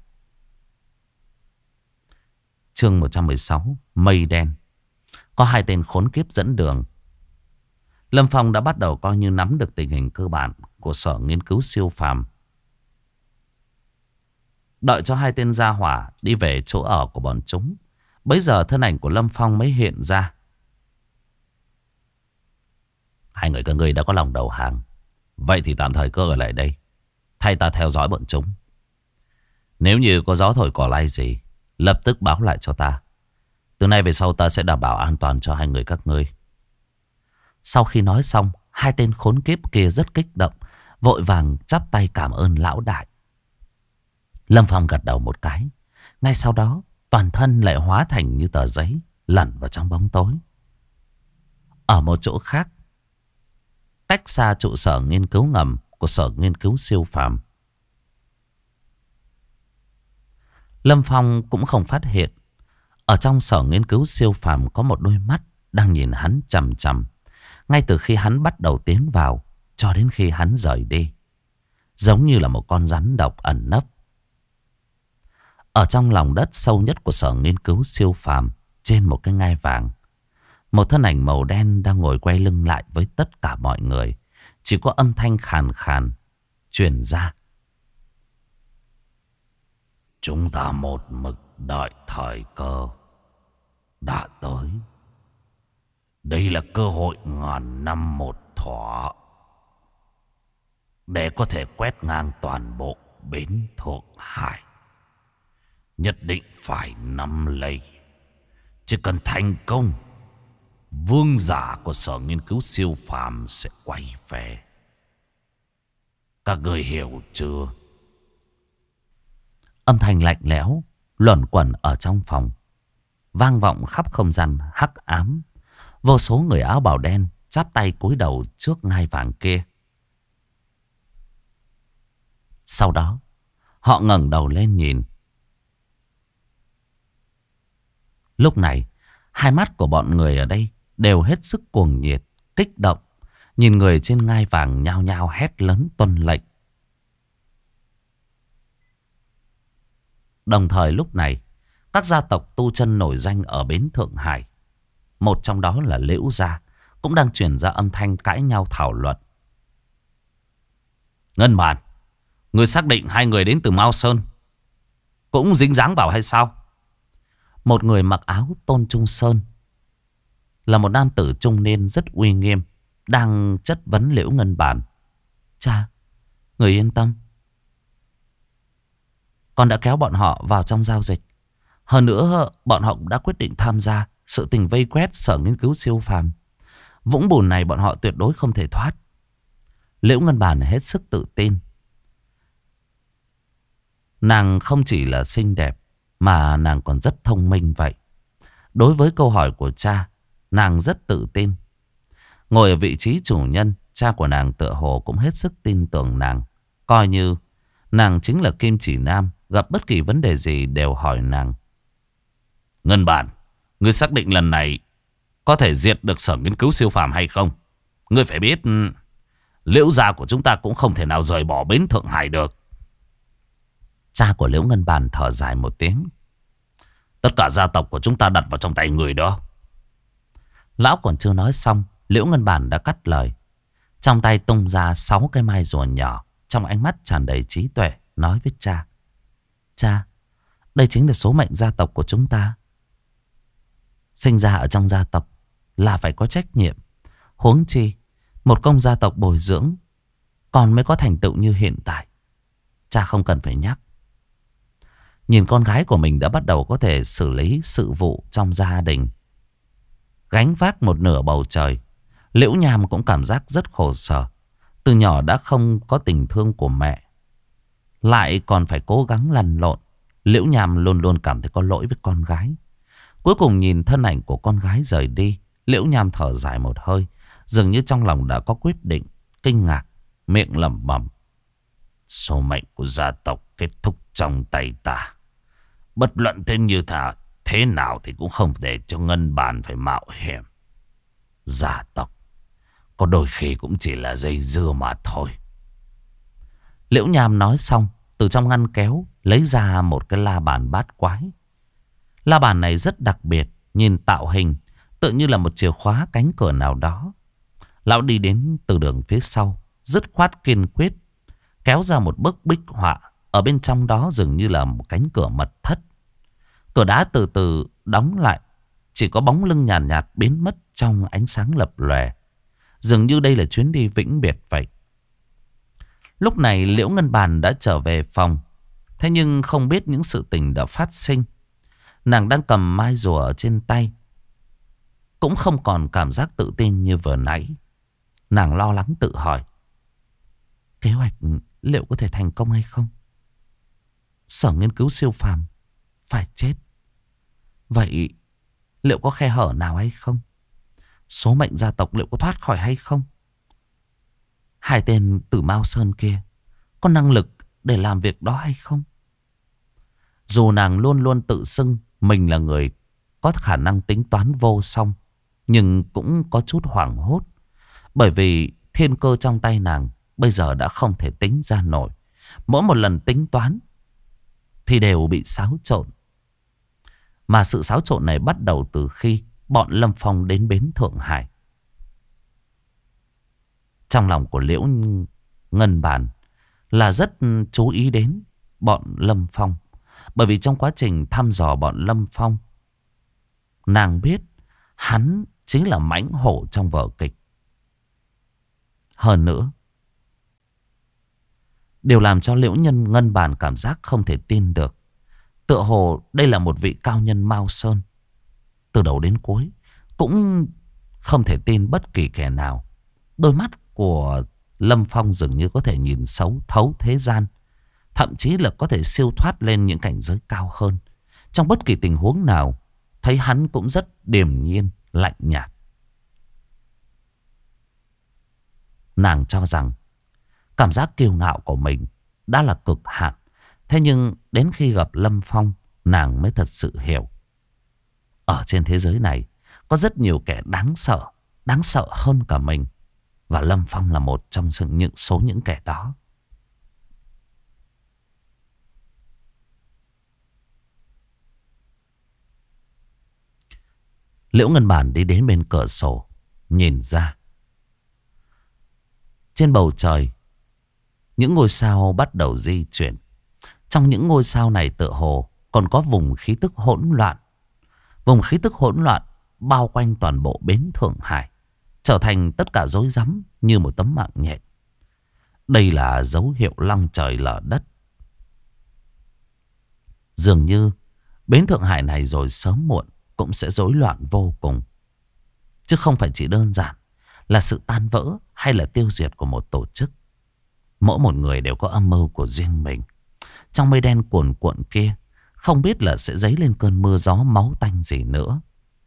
Chương 116, Mây Đen. Có hai tên khốn kiếp dẫn đường. Lâm Phong đã bắt đầu coi như nắm được tình hình cơ bản của Sở Nghiên cứu Siêu Phàm. Đợi cho hai tên gia hỏa đi về chỗ ở của bọn chúng, bấy giờ thân ảnh của Lâm Phong mới hiện ra. Hai người các ngươi đã có lòng đầu hàng, vậy thì tạm thời cứ ở lại đây, thay ta theo dõi bọn chúng. Nếu như có gió thổi cỏ lay gì, lập tức báo lại cho ta. Từ nay về sau ta sẽ đảm bảo an toàn cho hai người các ngươi. Sau khi nói xong, hai tên khốn kiếp kia rất kích động, vội vàng chắp tay cảm ơn lão đại. Lâm Phong gật đầu một cái. Ngay sau đó toàn thân lại hóa thành như tờ giấy, lẩn vào trong bóng tối. Ở một chỗ khác, cách xa trụ sở nghiên cứu ngầm của Sở Nghiên cứu Siêu Phàm, Lâm Phong cũng không phát hiện ở trong Sở Nghiên cứu Siêu Phàm có một đôi mắt đang nhìn hắn chằm chằm, ngay từ khi hắn bắt đầu tiến vào cho đến khi hắn rời đi, giống như là một con rắn độc ẩn nấp. Ở trong lòng đất sâu nhất của Sở Nghiên cứu Siêu Phàm, trên một cái ngai vàng, một thân ảnh màu đen đang ngồi quay lưng lại với tất cả mọi người. Chỉ có âm thanh khàn khàn truyền ra. Chúng ta một mực đợi thời cơ đã tới Đây là cơ hội ngàn năm một thọ để có thể quét ngang toàn bộ bến Thượng Hải. Nhất định phải nắm lấy. Chỉ cần thành công, vương giả của Sở Nghiên cứu Siêu Phàm sẽ quay về. Các người hiểu chưa? Âm thanh lạnh lẽo luẩn quẩn ở trong phòng, vang vọng khắp không gian hắc ám. Vô số người áo bào đen chắp tay cúi đầu trước ngai vàng kia. Sau đó họ ngẩng đầu lên nhìn. Lúc này hai mắt của bọn người ở đây đều hết sức cuồng nhiệt, kích động, nhìn người trên ngai vàng nhao nhao hét lớn tuân lệnh. Đồng thời lúc này, các gia tộc tu chân nổi danh ở bến Thượng Hải, một trong đó là Liễu gia, cũng đang truyền ra âm thanh cãi nhau thảo luận. Ngân Bản, người xác định hai người đến từ Mao Sơn cũng dính dáng vào hay sao? Một người mặc áo Tôn Trung Sơn, là một nam tử trung niên rất uy nghiêm, đang chất vấn Liễu Ngân Bản. Cha, người yên tâm. Con đã kéo bọn họ vào trong giao dịch. Hơn nữa, bọn họ cũng đã quyết định tham gia sự tình vây quét Sở Nghiên cứu Siêu Phàm. Vũng bùn này bọn họ tuyệt đối không thể thoát. Liễu Ngân Bản hết sức tự tin. Nàng không chỉ là xinh đẹp, mà nàng còn rất thông minh vậy. Đối với câu hỏi của cha, nàng rất tự tin. Ngồi ở vị trí chủ nhân, cha của nàng tựa hồ cũng hết sức tin tưởng nàng. Coi như nàng chính là Kim Chỉ Nam, gặp bất kỳ vấn đề gì đều hỏi nàng. Ngân Bản, ngươi xác định lần này có thể diệt được Sở Nghiên cứu Siêu Phàm hay không? Ngươi phải biết, Liễu gia của chúng ta cũng không thể nào rời bỏ bến Thượng Hải được. Cha của Liễu Ngân Bản thở dài một tiếng. Tất cả gia tộc của chúng ta đặt vào trong tay người đó. Lão còn chưa nói xong, Liễu Ngân Bản đã cắt lời. Trong tay tung ra 6 cái mai rùa nhỏ, trong ánh mắt tràn đầy trí tuệ, nói với cha. Cha, đây chính là số mệnh gia tộc của chúng ta. Sinh ra ở trong gia tộc là phải có trách nhiệm. Huống chi, một công gia tộc bồi dưỡng còn mới có thành tựu như hiện tại. Cha không cần phải nhắc. Nhìn con gái của mình đã bắt đầu có thể xử lý sự vụ trong gia đình, gánh vác một nửa bầu trời, Liễu Nham cũng cảm giác rất khổ sở. Từ nhỏ đã không có tình thương của mẹ, lại còn phải cố gắng lăn lộn. Liễu Nham luôn luôn cảm thấy có lỗi với con gái. Cuối cùng nhìn thân ảnh của con gái rời đi, Liễu Nham thở dài một hơi, dường như trong lòng đã có quyết định. Kinh ngạc, miệng lẩm bẩm. Số mệnh của gia tộc kết thúc trong tay ta. Bất luận thế nào thì cũng không để cho Ngân Bản phải mạo hiểm. Gia tộc có đôi khi cũng chỉ là dây dưa mà thôi. Liễu Nham nói xong, từ trong ngăn kéo lấy ra một cái la bàn bát quái. La bàn này rất đặc biệt, nhìn tạo hình tự như là một chìa khóa cánh cửa nào đó. Lão đi đến từ đường phía sau, dứt khoát kiên quyết kéo ra một bức bích họa. Ở bên trong đó dường như là một cánh cửa mật thất. Cửa đá từ từ đóng lại, chỉ có bóng lưng nhàn nhạt biến mất trong ánh sáng lập lòe. Dường như đây là chuyến đi vĩnh biệt vậy. Lúc này Liễu Ngân Bản đã trở về phòng. Thế nhưng không biết những sự tình đã phát sinh. Nàng đang cầm mai rùa ở trên tay, cũng không còn cảm giác tự tin như vừa nãy. Nàng lo lắng tự hỏi, kế hoạch liệu có thể thành công hay không? Sở Nghiên cứu Siêu Phàm phải chết. Vậy liệu có khe hở nào hay không? Số mệnh gia tộc liệu có thoát khỏi hay không? Hai tên từ Mao Sơn kia có năng lực để làm việc đó hay không? Dù nàng luôn luôn tự xưng mình là người có khả năng tính toán vô song, nhưng cũng có chút hoảng hốt. Bởi vì thiên cơ trong tay nàng bây giờ đã không thể tính ra nổi. Mỗi một lần tính toán thì đều bị xáo trộn. Mà sự xáo trộn này bắt đầu từ khi bọn Lâm Phong đến bến Thượng Hải. Trong lòng của Liễu Ngân Bản là rất chú ý đến bọn Lâm Phong. Bởi vì trong quá trình thăm dò bọn Lâm Phong, nàng biết hắn chính là mãnh hổ trong vở kịch. Hơn nữa, điều làm cho Liễu Ngân Bàn cảm giác không thể tin được. Tựa hồ đây là một vị cao nhân Mao Sơn. Từ đầu đến cuối cũng không thể tin bất kỳ kẻ nào. Đôi mắt của Lâm Phong dường như có thể nhìn thấu thế gian. Thậm chí là có thể siêu thoát lên những cảnh giới cao hơn. Trong bất kỳ tình huống nào, thấy hắn cũng rất điềm nhiên, lạnh nhạt. Nàng cho rằng cảm giác kiêu ngạo của mình đã là cực hạn. Thế nhưng đến khi gặp Lâm Phong, nàng mới thật sự hiểu. Ở trên thế giới này có rất nhiều kẻ đáng sợ hơn cả mình. Và Lâm Phong là một trong những kẻ đó. Liễu Ngân Bản đi đến bên cửa sổ, nhìn ra. Trên bầu trời, những ngôi sao bắt đầu di chuyển. Trong những ngôi sao này tựa hồ còn có vùng khí tức hỗn loạn. Vùng khí tức hỗn loạn bao quanh toàn bộ bến Thượng Hải, trở thành tất cả rối rắm như một tấm mạng nhện. Đây là dấu hiệu long trời lở đất. Dường như bến Thượng Hải này rồi sớm muộn cũng sẽ rối loạn vô cùng. Chứ không phải chỉ đơn giản là sự tan vỡ hay là tiêu diệt của một tổ chức. Mỗi một người đều có âm mưu của riêng mình. Trong mây đen cuồn cuộn kia, không biết là sẽ dấy lên cơn mưa gió máu tanh gì nữa.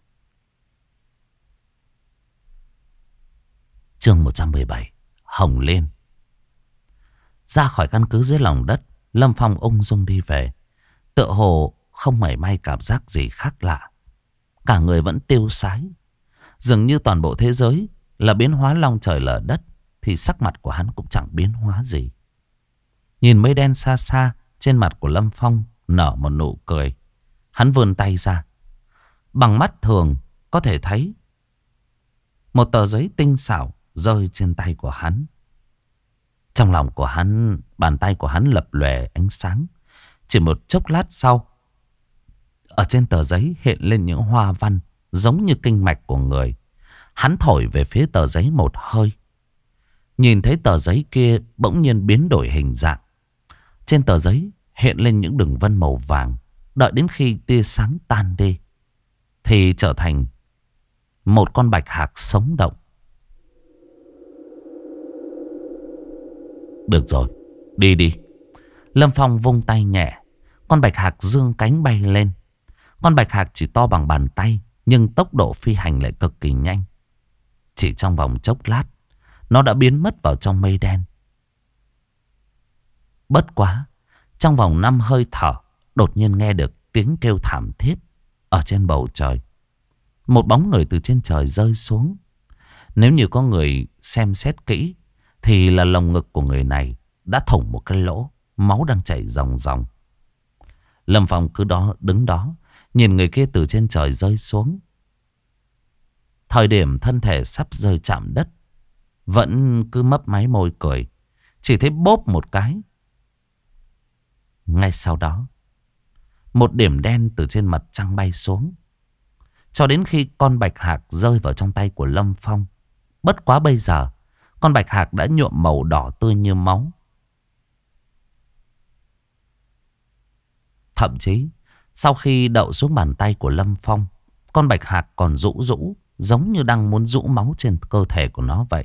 Chương 117, Hồng Liên. Ra khỏi căn cứ dưới lòng đất, Lâm Phong ung dung đi về. Tựa hồ không mảy may cảm giác gì khác lạ. Cả người vẫn tiêu sái. Dường như toàn bộ thế giới là biến hóa long trời lở đất, thì sắc mặt của hắn cũng chẳng biến hóa gì. Nhìn mây đen xa xa, trên mặt của Lâm Phong nở một nụ cười. Hắn vươn tay ra. Bằng mắt thường có thể thấy một tờ giấy tinh xảo rơi trên tay của hắn. Trong lòng của hắn, bàn tay của hắn lập lòe ánh sáng. Chỉ một chốc lát sau, ở trên tờ giấy hiện lên những hoa văn giống như kinh mạch của người. Hắn thổi về phía tờ giấy một hơi. Nhìn thấy tờ giấy kia bỗng nhiên biến đổi hình dạng. Trên tờ giấy hiện lên những đường vân màu vàng. Đợi đến khi tia sáng tan đi thì trở thành một con bạch hạc sống động. Được rồi, đi đi. Lâm Phong vung tay nhẹ. Con bạch hạc dương cánh bay lên. Con bạch hạc chỉ to bằng bàn tay, nhưng tốc độ phi hành lại cực kỳ nhanh. Chỉ trong vòng chốc lát, nó đã biến mất vào trong mây đen. Bất quá, trong vòng 5 hơi thở, đột nhiên nghe được tiếng kêu thảm thiết ở trên bầu trời. Một bóng người từ trên trời rơi xuống. Nếu như có người xem xét kỹ, thì là lồng ngực của người này đã thủng một cái lỗ, máu đang chảy ròng ròng. Lâm Phong cứ đứng đó, nhìn người kia từ trên trời rơi xuống. Thời điểm thân thể sắp rơi chạm đất, vẫn cứ mấp máy môi cười. Chỉ thấy bốp một cái. Ngay sau đó, một điểm đen từ trên mặt trăng bay xuống. Cho đến khi con bạch hạc rơi vào trong tay của Lâm Phong. Bất quá bây giờ, con bạch hạc đã nhuộm màu đỏ tươi như máu. Thậm chí, sau khi đậu xuống bàn tay của Lâm Phong, con bạch hạc còn rũ giống như đang muốn rũ máu trên cơ thể của nó vậy.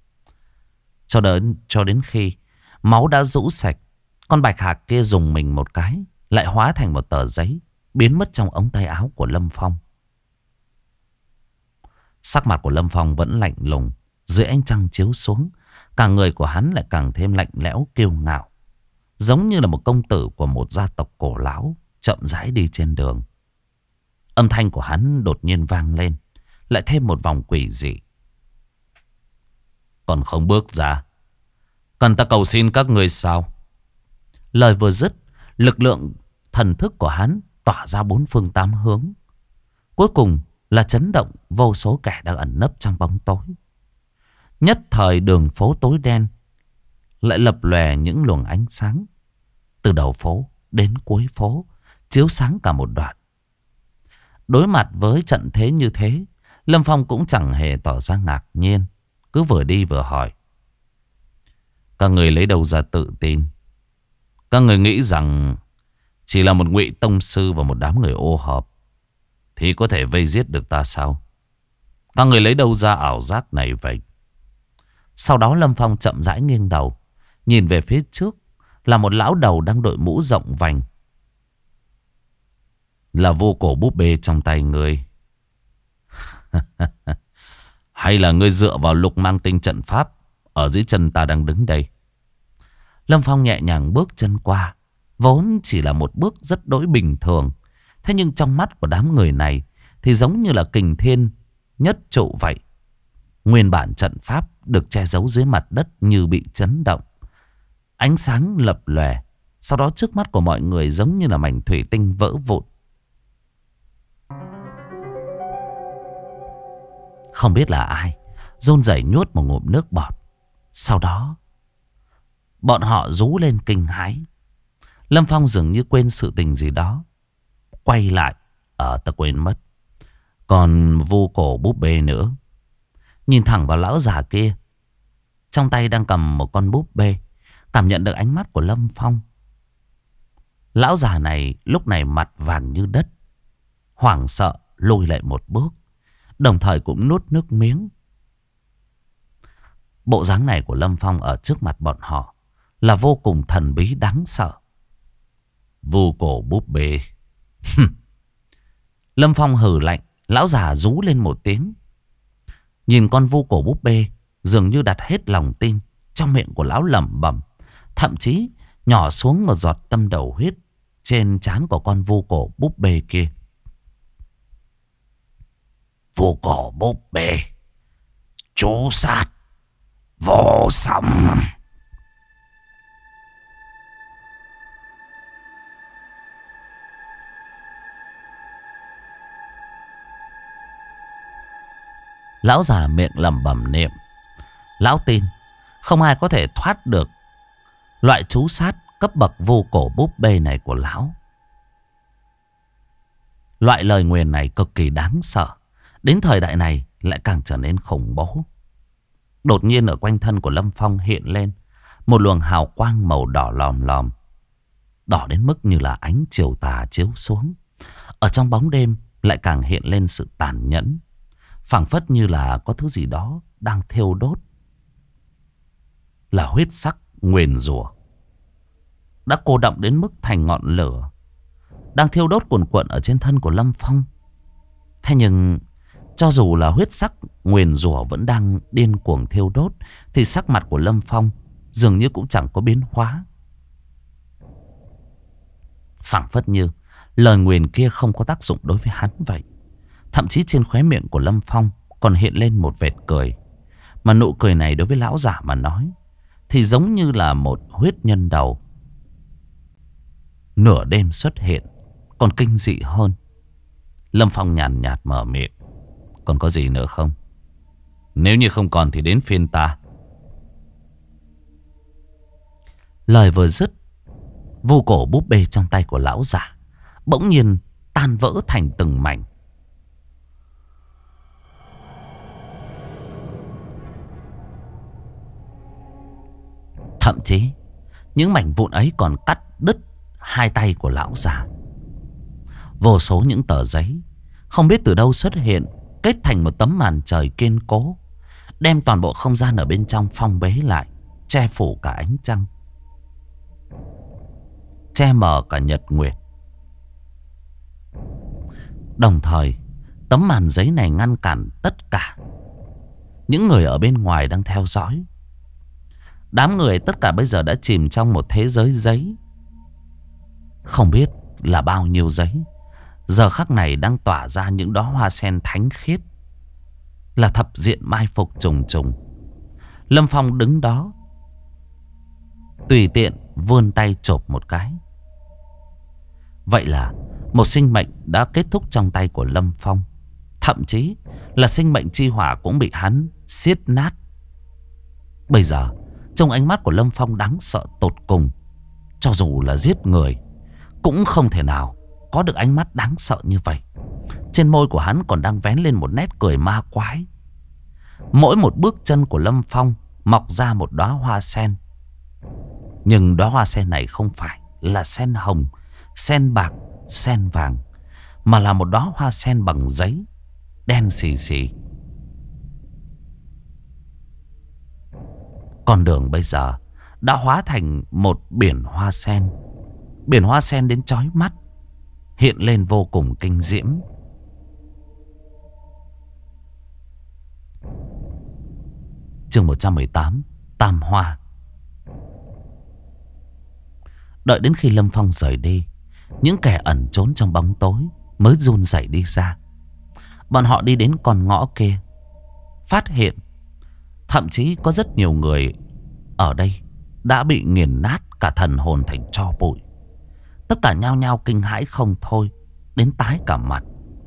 Cho đến khi máu đã rũ sạch, con bạch hạc kia dùng mình một cái, lại hóa thành một tờ giấy, biến mất trong ống tay áo của Lâm Phong. Sắc mặt của Lâm Phong vẫn lạnh lùng. Dưới ánh trăng chiếu xuống, cả người của hắn lại càng thêm lạnh lẽo kiêu ngạo. Giống như là một công tử của một gia tộc cổ lão, chậm rãi đi trên đường. Âm thanh của hắn đột nhiên vang lên, lại thêm một vòng quỷ dị. Còn không bước ra, cần ta cầu xin các người sao? Lời vừa dứt, lực lượng thần thức của hắn tỏa ra bốn phương tám hướng. Cuối cùng là chấn động vô số kẻ đang ẩn nấp trong bóng tối. Nhất thời đường phố tối đen lại lập lòe những luồng ánh sáng. Từ đầu phố đến cuối phố, chiếu sáng cả một đoạn. Đối mặt với trận thế như thế, Lâm Phong cũng chẳng hề tỏ ra ngạc nhiên, cứ vừa đi vừa hỏi. Các người lấy đâu ra tự tin? Các người nghĩ rằng chỉ là một ngụy tông sư và một đám người ô hợp thì có thể vây giết được ta sao? Các người lấy đâu ra ảo giác này vậy? Sau đó Lâm Phong chậm rãi nghiêng đầu, nhìn về phía trước là một lão đầu đang đội mũ rộng vành. Là vô cổ búp bê trong tay ngươi. Hay là ngươi dựa vào lục mang tinh trận pháp ở dưới chân ta đang đứng đây? Lâm Phong nhẹ nhàng bước chân qua, vốn chỉ là một bước rất đỗi bình thường. Thế nhưng trong mắt của đám người này thì giống như là kình thiên nhất trụ vậy. Nguyên bản trận pháp được che giấu dưới mặt đất như bị chấn động. Ánh sáng lập lòe, sau đó trước mắt của mọi người giống như là mảnh thủy tinh vỡ vụn. Không biết là ai run rẩy nhốt một ngụm nước bọt. Sau đó bọn họ rú lên kinh hãi. Lâm Phong dường như quên sự tình gì đó. Quay lại, ta quên mất. Còn vô cổ búp bê nữa. Nhìn thẳng vào lão già kia, trong tay đang cầm một con búp bê. Cảm nhận được ánh mắt của Lâm Phong. Lão già này lúc này mặt vàng như đất, hoảng sợ lùi lại một bước, đồng thời cũng nuốt nước miếng. Bộ dáng này của Lâm Phong ở trước mặt bọn họ là vô cùng thần bí đáng sợ. Vô cổ búp bê. Lâm Phong hừ lạnh. Lão già rú lên một tiếng. Nhìn con vô cổ búp bê, dường như đặt hết lòng tin. Trong miệng của lão lẩm bẩm, thậm chí nhỏ xuống một giọt tâm đầu huyết trên trán của con vô cổ búp bê kia. Vô cổ búp bê, chú sát vô song. Lão già miệng lẩm bẩm niệm. Lão tin không ai có thể thoát được loại chú sát cấp bậc vô cổ búp bê này của lão. Loại lời nguyền này cực kỳ đáng sợ, đến thời đại này lại càng trở nên khủng bố. Đột nhiên ở quanh thân của Lâm Phong hiện lên một luồng hào quang màu đỏ lòm lòm, đỏ đến mức như là ánh chiều tà chiếu xuống. Ở trong bóng đêm lại càng hiện lên sự tàn nhẫn, phảng phất như là có thứ gì đó đang thiêu đốt. Là huyết sắc nguyền rủa đã cô đọng đến mức thành ngọn lửa, đang thiêu đốt cuồn cuộn ở trên thân của Lâm Phong. Thế nhưng cho dù là huyết sắc nguyền rủa vẫn đang điên cuồng thiêu đốt, thì sắc mặt của Lâm Phong dường như cũng chẳng có biến hóa. Phảng phất như lời nguyền kia không có tác dụng đối với hắn vậy. Thậm chí trên khóe miệng của Lâm Phong còn hiện lên một vệt cười. Mà nụ cười này đối với lão giả mà nói thì giống như là một huyết nhân đầu nửa đêm xuất hiện, còn kinh dị hơn. Lâm Phong nhàn nhạt mở miệng. Còn có gì nữa không? Nếu như không còn thì đến phiên ta. Lời vừa dứt, vô cổ búp bê trong tay của lão giả bỗng nhiên tan vỡ thành từng mảnh. Thậm chí những mảnh vụn ấy còn cắt đứt hai tay của lão già. Vô số những tờ giấy không biết từ đâu xuất hiện, kết thành một tấm màn trời kiên cố, đem toàn bộ không gian ở bên trong phong bế lại, che phủ cả ánh trăng, che mờ cả nhật nguyệt. Đồng thời tấm màn giấy này ngăn cản tất cả những người ở bên ngoài đang theo dõi. Đám người tất cả bây giờ đã chìm trong một thế giới giấy. Không biết là bao nhiêu giấy giờ khắc này đang tỏa ra những đóa hoa sen thánh khiết, là thập diện mai phục trùng trùng. Lâm Phong đứng đó tùy tiện vươn tay chộp một cái. Vậy là một sinh mệnh đã kết thúc trong tay của Lâm Phong. Thậm chí là sinh mệnh chi hỏa cũng bị hắn xiết nát. Bây giờ trong ánh mắt của Lâm Phong đáng sợ tột cùng. Cho dù là giết người cũng không thể nào có được ánh mắt đáng sợ như vậy. Trên môi của hắn còn đang vén lên một nét cười ma quái. Mỗi một bước chân của Lâm Phong mọc ra một đóa hoa sen. Nhưng đóa hoa sen này không phải là sen hồng, sen bạc, sen vàng, mà là một đóa hoa sen bằng giấy, đen xì xì. Con đường bây giờ đã hóa thành một biển hoa sen. Biển hoa sen đến chói mắt, hiện lên vô cùng kinh diễm. Chương 118, Tam Hoa. Đợi đến khi Lâm Phong rời đi, những kẻ ẩn trốn trong bóng tối mới run rẩy đi ra. Bọn họ đi đến con ngõ kia, phát hiện thậm chí có rất nhiều người ở đây đã bị nghiền nát cả thần hồn thành tro bụi. Tất cả nhao nhao kinh hãi không thôi, đến tái cả mặt.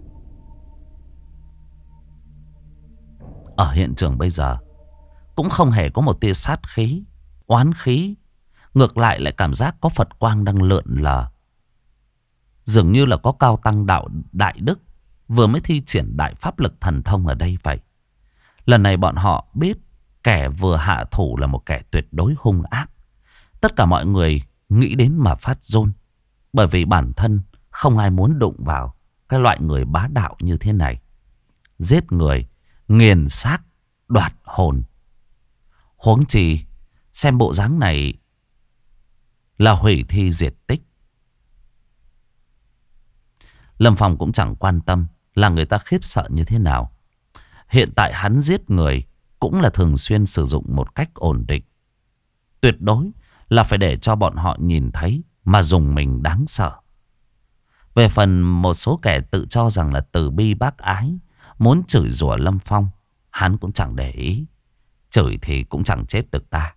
Ở hiện trường bây giờ cũng không hề có một tia sát khí, oán khí. Ngược lại lại cảm giác có Phật quang đang lượn lờ. Dường như là có cao tăng đạo đại đức vừa mới thi triển đại pháp lực thần thông ở đây vậy. Lần này bọn họ biết kẻ vừa hạ thủ là một kẻ tuyệt đối hung ác. Tất cả mọi người nghĩ đến mà phát run. Bởi vì bản thân không ai muốn đụng vào cái loại người bá đạo như thế này. Giết người, nghiền xác, đoạt hồn. Huống chi xem bộ dáng này là hủy thi diệt tích. Lâm Phong cũng chẳng quan tâm là người ta khiếp sợ như thế nào. Hiện tại hắn giết người cũng là thường xuyên sử dụng một cách ổn định. Tuyệt đối là phải để cho bọn họ nhìn thấy mà dùng mình đáng sợ. Về phần một số kẻ tự cho rằng là từ bi bác ái, muốn chửi rủa Lâm Phong, hắn cũng chẳng để ý. Chửi thì cũng chẳng chết được ta.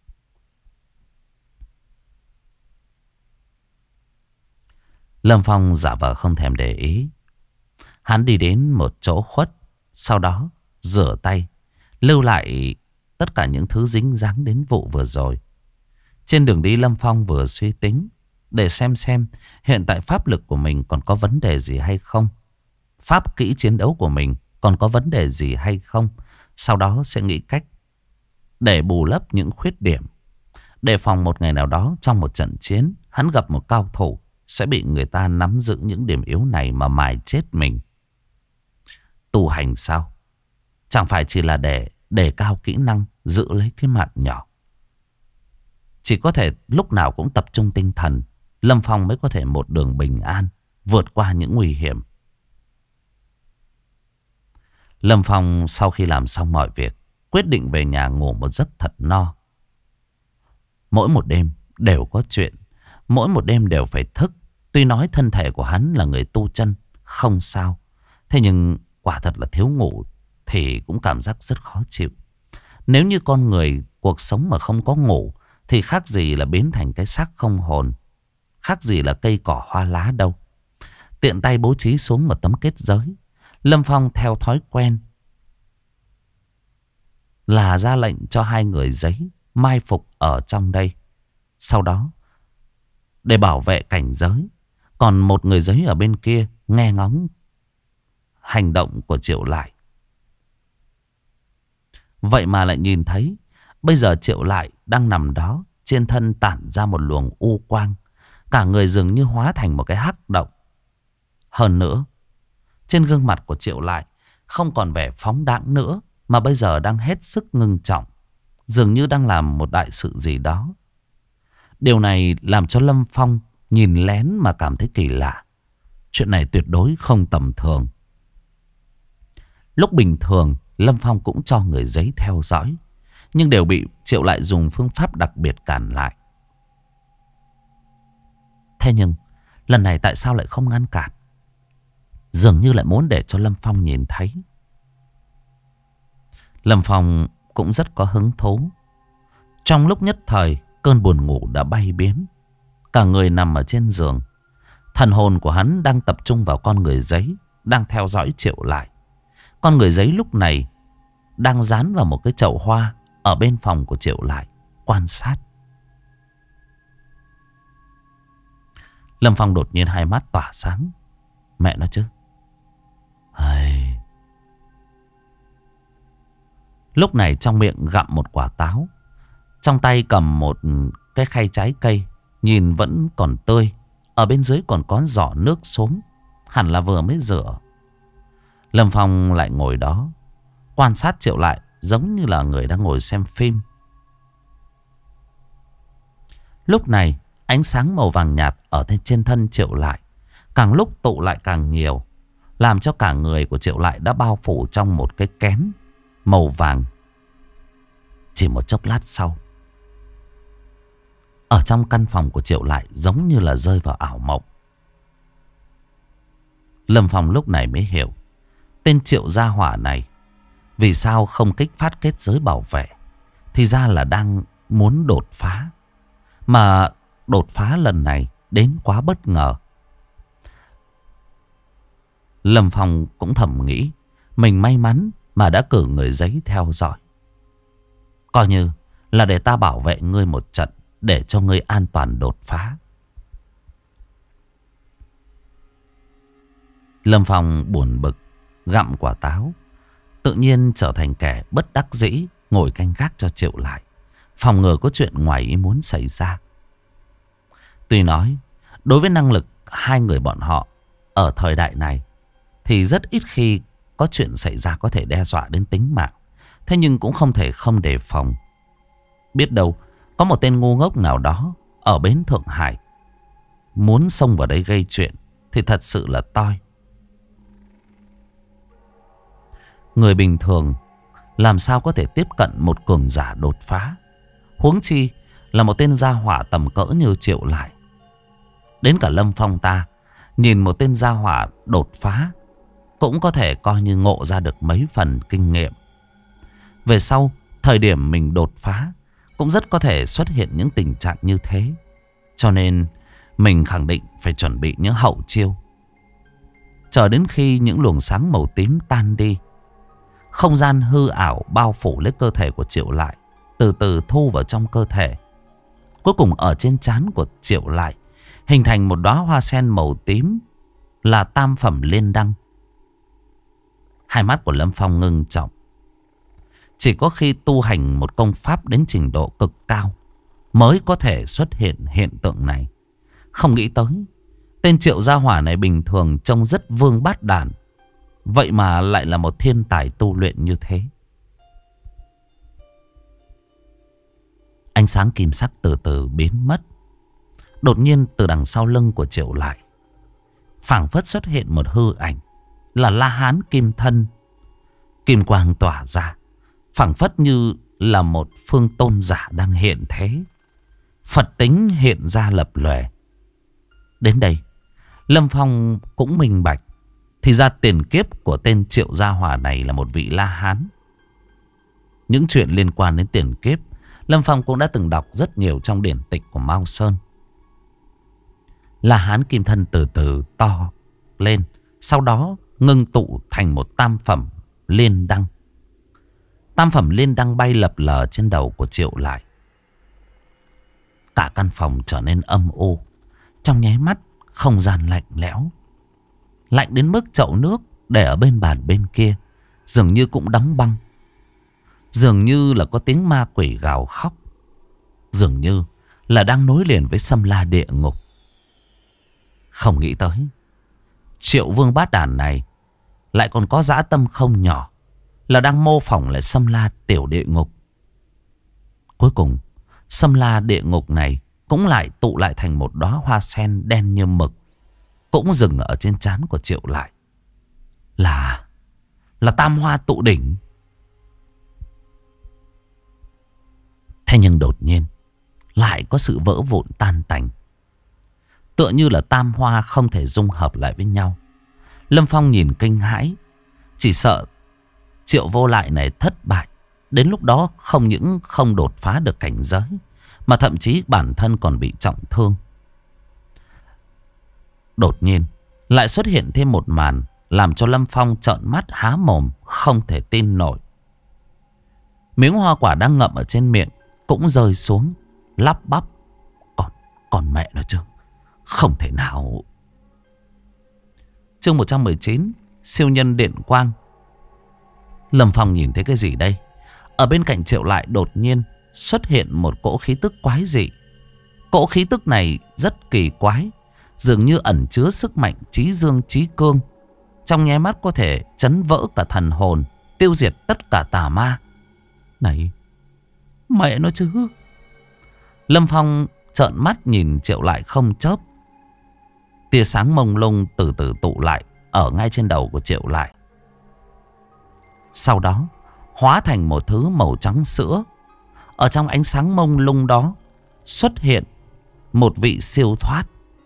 Lâm Phong giả vờ không thèm để ý. Hắn đi đến một chỗ khuất, sau đó rửa tay, lưu lại tất cả những thứ dính dáng đến vụ vừa rồi. Trên đường đi Lâm Phong vừa suy tính để xem hiện tại pháp lực của mình còn có vấn đề gì hay không. Pháp kỹ chiến đấu của mình còn có vấn đề gì hay không. Sau đó sẽ nghĩ cách để bù lấp những khuyết điểm. Đề phòng một ngày nào đó trong một trận chiến hắn gặp một cao thủ, sẽ bị người ta nắm giữ những điểm yếu này mà mài chết mình. Tu hành sao? Chẳng phải chỉ là để đề cao kỹ năng, giữ lấy cái mạng nhỏ. Chỉ có thể lúc nào cũng tập trung tinh thần, Lâm Phong mới có thể một đường bình an vượt qua những nguy hiểm. Lâm Phong sau khi làm xong mọi việc, quyết định về nhà ngủ một giấc thật no. Mỗi một đêm đều có chuyện, mỗi một đêm đều phải thức. Tuy nói thân thể của hắn là người tu chân, không sao. Thế nhưng quả thật là thiếu ngủ thì cũng cảm giác rất khó chịu. Nếu như con người cuộc sống mà không có ngủ thì khác gì là biến thành cái xác không hồn, khác gì là cây cỏ hoa lá đâu. Tiện tay bố trí xuống một tấm kết giới. Lâm Phong theo thói quen là ra lệnh cho hai người giấy mai phục ở trong đây. Sau đó để bảo vệ cảnh giới, còn một người giấy ở bên kia nghe ngóng hành động của Triệu Lại. Vậy mà lại nhìn thấy bây giờ Triệu Lại đang nằm đó, trên thân tản ra một luồng u quang, cả người dường như hóa thành một cái hắc động. Hơn nữa, trên gương mặt của Triệu Lại không còn vẻ phóng đãng nữa, mà bây giờ đang hết sức ngưng trọng, dường như đang làm một đại sự gì đó. Điều này làm cho Lâm Phong nhìn lén mà cảm thấy kỳ lạ. Chuyện này tuyệt đối không tầm thường. Lúc bình thường Lâm Phong cũng cho người giấy theo dõi, nhưng đều bị Triệu Lại dùng phương pháp đặc biệt cản lại. Thế nhưng lần này tại sao lại không ngăn cản? Dường như lại muốn để cho Lâm Phong nhìn thấy. Lâm Phong cũng rất có hứng thú. Trong lúc nhất thời, cơn buồn ngủ đã bay biến. Cả người nằm ở trên giường. Thần hồn của hắn đang tập trung vào con người giấy, đang theo dõi Triệu Lại. Con người giấy lúc này đang dán vào một cái chậu hoa ở bên phòng của Triệu Lại, quan sát. Lâm Phong đột nhiên hai mắt tỏa sáng. Mẹ nó chứ, Ai... Lúc này trong miệng gặm một quả táo, trong tay cầm một cái khay trái cây, nhìn vẫn còn tươi. Ở bên dưới còn có giỏ nước xuống, hẳn là vừa mới rửa. Lâm Phong lại ngồi đó quan sát Triệu Lại, giống như là người đang ngồi xem phim. Lúc này ánh sáng màu vàng nhạt ở trên thân Triệu Lại càng lúc tụ lại càng nhiều, làm cho cả người của Triệu Lại đã bao phủ trong một cái kén màu vàng. Chỉ một chốc lát sau, ở trong căn phòng của Triệu Lại giống như là rơi vào ảo mộng. Lâm Phong lúc này mới hiểu tên Triệu gia hỏa này vì sao không kích phát kết giới bảo vệ. Thì ra là đang muốn đột phá. Mà đột phá lần này đến quá bất ngờ. Lâm Phong cũng thầm nghĩ mình may mắn mà đã cử người giấy theo dõi. Coi như là để ta bảo vệ ngươi một trận, để cho ngươi an toàn đột phá. Lâm Phong buồn bực gặm quả táo, tự nhiên trở thành kẻ bất đắc dĩ ngồi canh gác cho Triệu Lại, phòng ngừa có chuyện ngoài ý muốn xảy ra. Tuy nói đối với năng lực hai người bọn họ ở thời đại này thì rất ít khi có chuyện xảy ra có thể đe dọa đến tính mạng. Thế nhưng cũng không thể không đề phòng. Biết đâu có một tên ngu ngốc nào đó ở bến Thượng Hải muốn xông vào đây gây chuyện thì thật sự là toi. Người bình thường làm sao có thể tiếp cận một cường giả đột phá, huống chi là một tên gia hỏa tầm cỡ như Triệu Lại. Đến cả Lâm Phong ta nhìn một tên gia hỏa đột phá cũng có thể coi như ngộ ra được mấy phần kinh nghiệm. Về sau, thời điểm mình đột phá cũng rất có thể xuất hiện những tình trạng như thế. Cho nên mình khẳng định phải chuẩn bị những hậu chiêu. Chờ đến khi những luồng sáng màu tím tan đi, không gian hư ảo bao phủ lấy cơ thể của Triệu Lại, từ từ thu vào trong cơ thể. Cuối cùng ở trên trán của Triệu Lại hình thành một đóa hoa sen màu tím, là tam phẩm liên đăng. Hai mắt của Lâm Phong ngưng trọng. Chỉ có khi tu hành một công pháp đến trình độ cực cao mới có thể xuất hiện hiện tượng này. Không nghĩ tới tên Triệu gia hỏa này bình thường trông rất vương bát đàn, vậy mà lại là một thiên tài tu luyện như thế. Ánh sáng kim sắc từ từ biến mất. Đột nhiên từ đằng sau lưng của Triệu Lại phảng phất xuất hiện một hư ảnh, là La Hán kim thân. Kim quang tỏa ra, phảng phất như là một phương tôn giả đang hiện thế. Phật tính hiện ra lập lòe. Đến đây Lâm Phong cũng minh bạch, thì ra tiền kiếp của tên Triệu gia hỏa này là một vị La Hán. Những chuyện liên quan đến tiền kiếp Lâm Phong cũng đã từng đọc rất nhiều trong điển tịch của Mao Sơn. La Hán kim thân từ từ to lên, sau đó ngưng tụ thành một tam phẩm liên đăng. Tam phẩm liên đăng bay lập lờ trên đầu của Triệu Lại. Cả căn phòng trở nên âm u. Trong nháy mắt không gian lạnh lẽo, lạnh đến mức chậu nước để ở bên bàn bên kia dường như cũng đóng băng. Dường như là có tiếng ma quỷ gào khóc, dường như là đang nối liền với Sâm La địa ngục. Không nghĩ tới Triệu vương bát đàn này lại còn có dã tâm không nhỏ, là đang mô phỏng lại Sâm La tiểu địa ngục. Cuối cùng Sâm La địa ngục này cũng lại tụ lại thành một đóa hoa sen đen như mực, cũng dừng ở trên trán của Triệu Lại. Là tam hoa tụ đỉnh. Thế nhưng đột nhiên lại có sự vỡ vụn tan tành, tựa như là tam hoa không thể dung hợp lại với nhau. Lâm Phong nhìn kinh hãi, chỉ sợ Triệu vô lại này thất bại, đến lúc đó không những không đột phá được cảnh giới, mà thậm chí bản thân còn bị trọng thương. Đột nhiên lại xuất hiện thêm một màn làm cho Lâm Phong trợn mắt há mồm không thể tin nổi. Miếng hoa quả đang ngậm ở trên miệng cũng rơi xuống, lắp bắp. Còn mẹ nó chứ, không thể nào. Chương 119, siêu nhân điện quang. Lâm Phong nhìn thấy cái gì đây? Ở bên cạnh Triệu Lại đột nhiên xuất hiện một cỗ khí tức quái dị. Cỗ khí tức này rất kỳ quái, dường như ẩn chứa sức mạnh chí dương chí cương, trong nháy mắt có thể chấn vỡ cả thần hồn, tiêu diệt tất cả tà ma. Này, mẹ nó chứ. Lâm Phong trợn mắt nhìn Triệu Lại không chớp. Tia sáng mông lung từ từ tụ lại ở ngay trên đầu của Triệu Lại. Sau đó hóa thành một thứ màu trắng sữa. Ở trong ánh sáng mông lung đó xuất hiện một vị siêu thoát.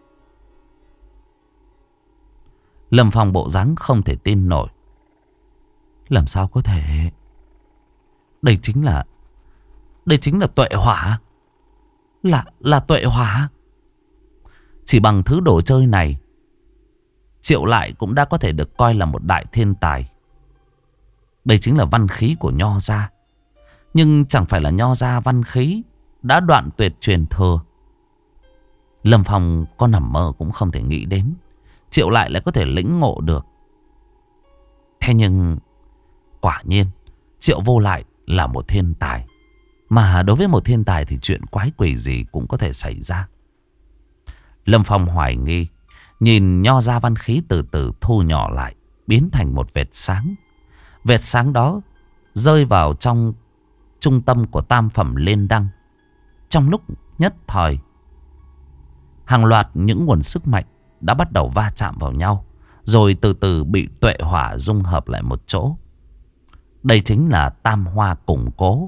Lâm Phong bộ dáng không thể tin nổi. Làm sao có thể? Đây chính là tuệ hỏa. Là tuệ hỏa. Chỉ bằng thứ đồ chơi này, Triệu Lại cũng đã có thể được coi là một đại thiên tài. Đây chính là văn khí của Nho gia. Nhưng chẳng phải là Nho gia văn khí đã đoạn tuyệt truyền thừa. Lâm Phong có nằm mơ cũng không thể nghĩ đến Triệu Lại có thể lĩnh ngộ được. Thế nhưng quả nhiên Triệu Vô Lại là một thiên tài. Mà đối với một thiên tài thì chuyện quái quỷ gì cũng có thể xảy ra. Lâm Phong hoài nghi, nhìn Nho gia văn khí từ từ thu nhỏ lại, biến thành một vệt sáng. Vệt sáng đó rơi vào trong trung tâm của tam phẩm Liên Đăng. Trong lúc nhất thời, hàng loạt những nguồn sức mạnh đã bắt đầu va chạm vào nhau, rồi từ từ bị tuệ hỏa dung hợp lại một chỗ. Đây chính là tam hoa củng cố.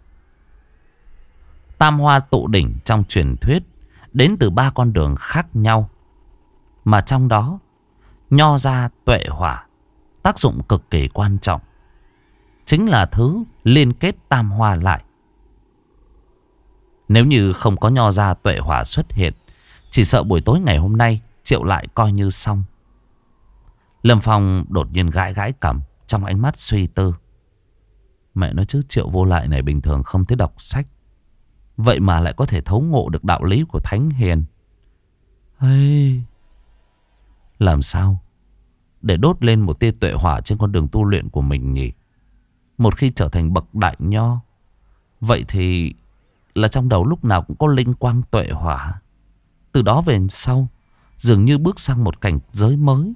Tam hoa tụ đỉnh trong truyền thuyết đến từ 3 con đường khác nhau, mà trong đó Nho gia tuệ hỏa tác dụng cực kỳ quan trọng, chính là thứ liên kết tam hoa lại. Nếu như không có Nho gia tuệ hỏa xuất hiện, chỉ sợ buổi tối ngày hôm nay Triệu Lại coi như xong. Lâm Phong đột nhiên gãi gãi cằm, trong ánh mắt suy tư. Mẹ nói chứ, Triệu Vô Lại này bình thường không thích đọc sách, vậy mà lại có thể thấu ngộ được đạo lý của thánh hiền. Hey, làm sao để đốt lên một tia tuệ hỏa trên con đường tu luyện của mình nhỉ? Một khi trở thành bậc đại nho, vậy thì là trong đầu lúc nào cũng có linh quang tuệ hỏa. Từ đó về sau, dường như bước sang một cảnh giới mới.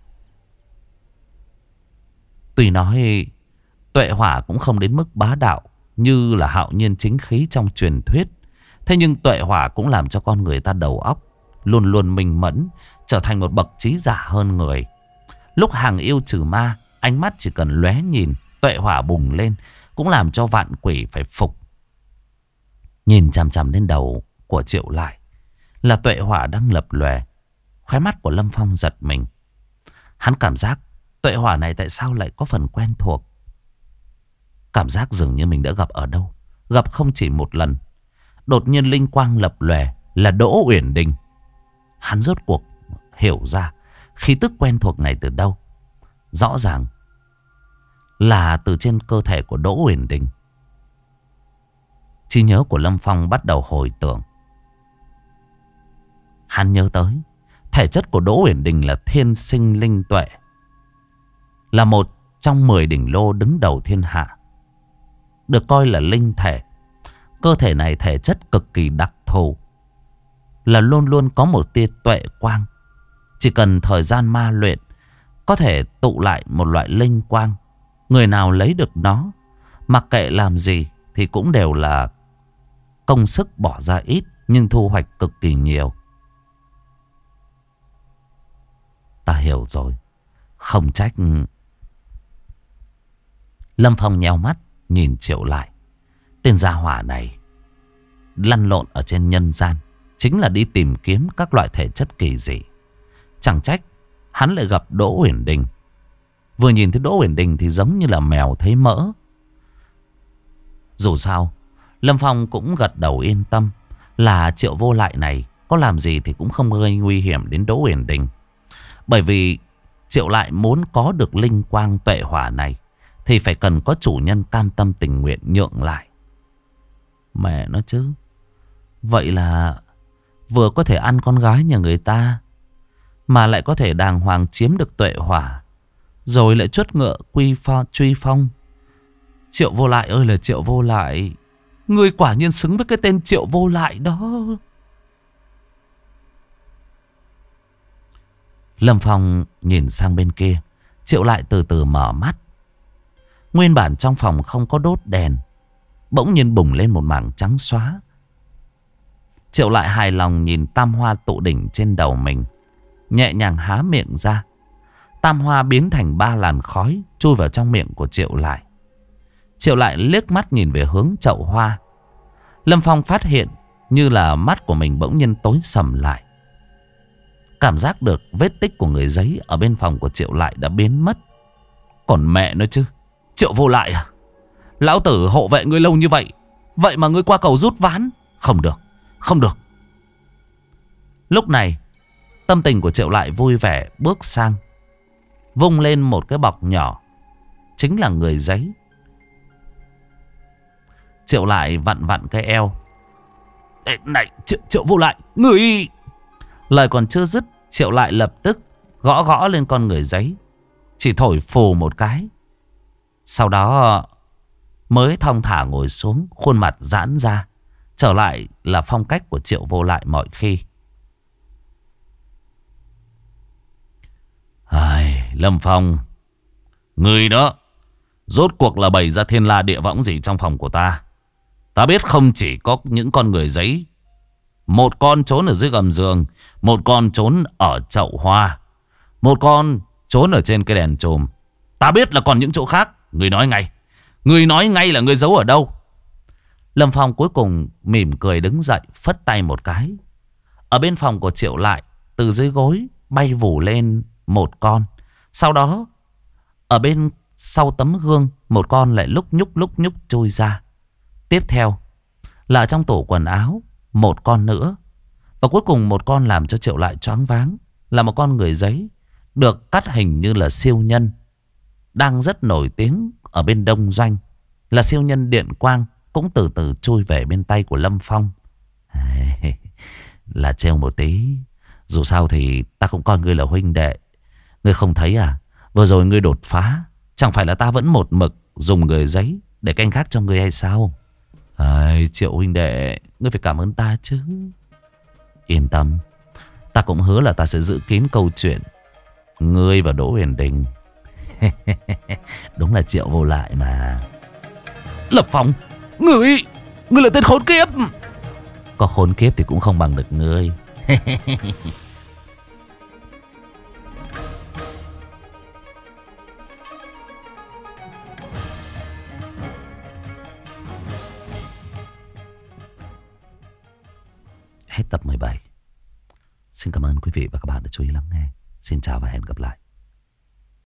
Tuy nói tuệ hỏa cũng không đến mức bá đạo như là hạo nhiên chính khí trong truyền thuyết, thế nhưng tuệ hỏa cũng làm cho con người ta đầu óc luôn luôn minh mẫn, trở thành một bậc trí giả hơn người. Lúc hàng yêu trừ ma, ánh mắt chỉ cần lóe nhìn, tuệ hỏa bùng lên, cũng làm cho vạn quỷ phải phục. Nhìn chằm chằm lên đầu của Triệu Lại là tuệ hỏa đang lập lòe. Khóe mắt của Lâm Phong giật mình. Hắn cảm giác tuệ hỏa này tại sao lại có phần quen thuộc. Cảm giác dường như mình đã gặp ở đâu, gặp không chỉ một lần. Đột nhiên linh quang lập lòe là Đỗ Uyển Đình. Hắn rốt cuộc hiểu ra khí tức quen thuộc này từ đâu. Rõ ràng là từ trên cơ thể của Đỗ Uyển Đình. Trí nhớ của Lâm Phong bắt đầu hồi tưởng. Hắn nhớ tới thể chất của Đỗ Uyển Đình là thiên sinh linh tuệ, là một trong 10 đỉnh lô đứng đầu thiên hạ, được coi là linh thể. Cơ thể này thể chất cực kỳ đặc thù, là luôn luôn có một tia tuệ quang. Chỉ cần thời gian ma luyện, có thể tụ lại một loại linh quang. Người nào lấy được nó, mặc kệ làm gì thì cũng đều là công sức bỏ ra ít, nhưng thu hoạch cực kỳ nhiều. Ta hiểu rồi. Không trách. Lâm Phong nheo mắt nhìn Triệu Lại. Tên gia hỏa này lăn lộn ở trên nhân gian, chính là đi tìm kiếm các loại thể chất kỳ dị. Chẳng trách hắn lại gặp Đỗ Uyển Đình. Vừa nhìn thấy Đỗ Uyển Đình thì giống như là mèo thấy mỡ. Dù sao, Lâm Phong cũng gật đầu yên tâm là Triệu Vô Lại này có làm gì thì cũng không gây nguy hiểm đến Đỗ Uyển Đình. Bởi vì Triệu Lại muốn có được linh quang tuệ hỏa này thì phải cần có chủ nhân cam tâm tình nguyện nhượng lại. Mẹ nó chứ. Vậy là vừa có thể ăn con gái nhà người ta, mà lại có thể đàng hoàng chiếm được tuệ hỏa. rồi lại chuất ngựa truy phong. Triệu Vô Lại ơi là Triệu Vô Lại, ngươi quả nhiên xứng với cái tên Triệu Vô Lại đó. Lâm Phong nhìn sang bên kia. Triệu Lại từ từ mở mắt. Nguyên bản trong phòng không có đốt đèn, bỗng nhiên bùng lên một mảng trắng xóa. Triệu Lại hài lòng nhìn tam hoa tụ đỉnh trên đầu mình, nhẹ nhàng há miệng ra. Tam hoa biến thành 3 làn khói chui vào trong miệng của Triệu Lại. Triệu Lại liếc mắt nhìn về hướng chậu hoa. Lâm Phong phát hiện như là mắt của mình bỗng nhiên tối sầm lại. Cảm giác được vết tích của người giấy ở bên phòng của Triệu Lại đã biến mất. Còn mẹ nói chứ, Triệu Vô Lại à, lão tử hộ vệ ngươi lâu như vậy, vậy mà ngươi qua cầu rút ván. Không được, không được. Lúc này tâm tình của Triệu Lại vui vẻ bước sang, vung lên một cái bọc nhỏ, chính là người giấy. Triệu Lại vặn vặn cái eo. Ê, này Triệu Vô Lại, người... Lời còn chưa dứt, Triệu Lại lập tức gõ gõ lên con người giấy, chỉ thổi phù một cái. Sau đó mới thong thả ngồi xuống, khuôn mặt giãn ra, trở lại là phong cách của Triệu Vô Lại mọi khi. Lâm Phong, người đó rốt cuộc là bày ra thiên la địa võng gì trong phòng của ta. Ta biết không chỉ có những con người giấy, một con trốn ở dưới gầm giường, một con trốn ở chậu hoa, một con trốn ở trên cái đèn chùm. Ta biết là còn những chỗ khác. Người nói ngay, người nói ngay là người giấu ở đâu. Lâm Phong cuối cùng mỉm cười đứng dậy, phất tay một cái. Ở bên phòng của Triệu Lại, từ dưới gối bay vù lên một con. Sau đó ở bên sau tấm gương, một con lại lúc nhúc chui ra. Tiếp theo là trong tủ quần áo, một con nữa. Và cuối cùng một con làm cho Triệu Lại choáng váng, là một con người giấy được cắt hình như là siêu nhân, đang rất nổi tiếng ở bên Đông Doanh, là siêu nhân Điện Quang, cũng từ từ chui về bên tay của Lâm Phong. Là trêu một tí, dù sao thì ta cũng coi ngươi là huynh đệ. Ngươi không thấy à, vừa rồi ngươi đột phá, chẳng phải là ta vẫn một mực dùng người giấy để canh gác cho ngươi hay sao? Triệu huynh đệ, ngươi phải cảm ơn ta chứ. Yên tâm, ta cũng hứa là ta sẽ giữ kín câu chuyện ngươi và Đỗ Huyền Đình. Đúng là Triệu Vô Lại mà. Lập Phong, ngươi là tên khốn kiếp. Có khốn kiếp thì cũng không bằng được ngươi. Hết tập 17. Xin cảm ơn quý vị và các bạn đã chú ý lắng nghe. Xin chào và hẹn gặp lại.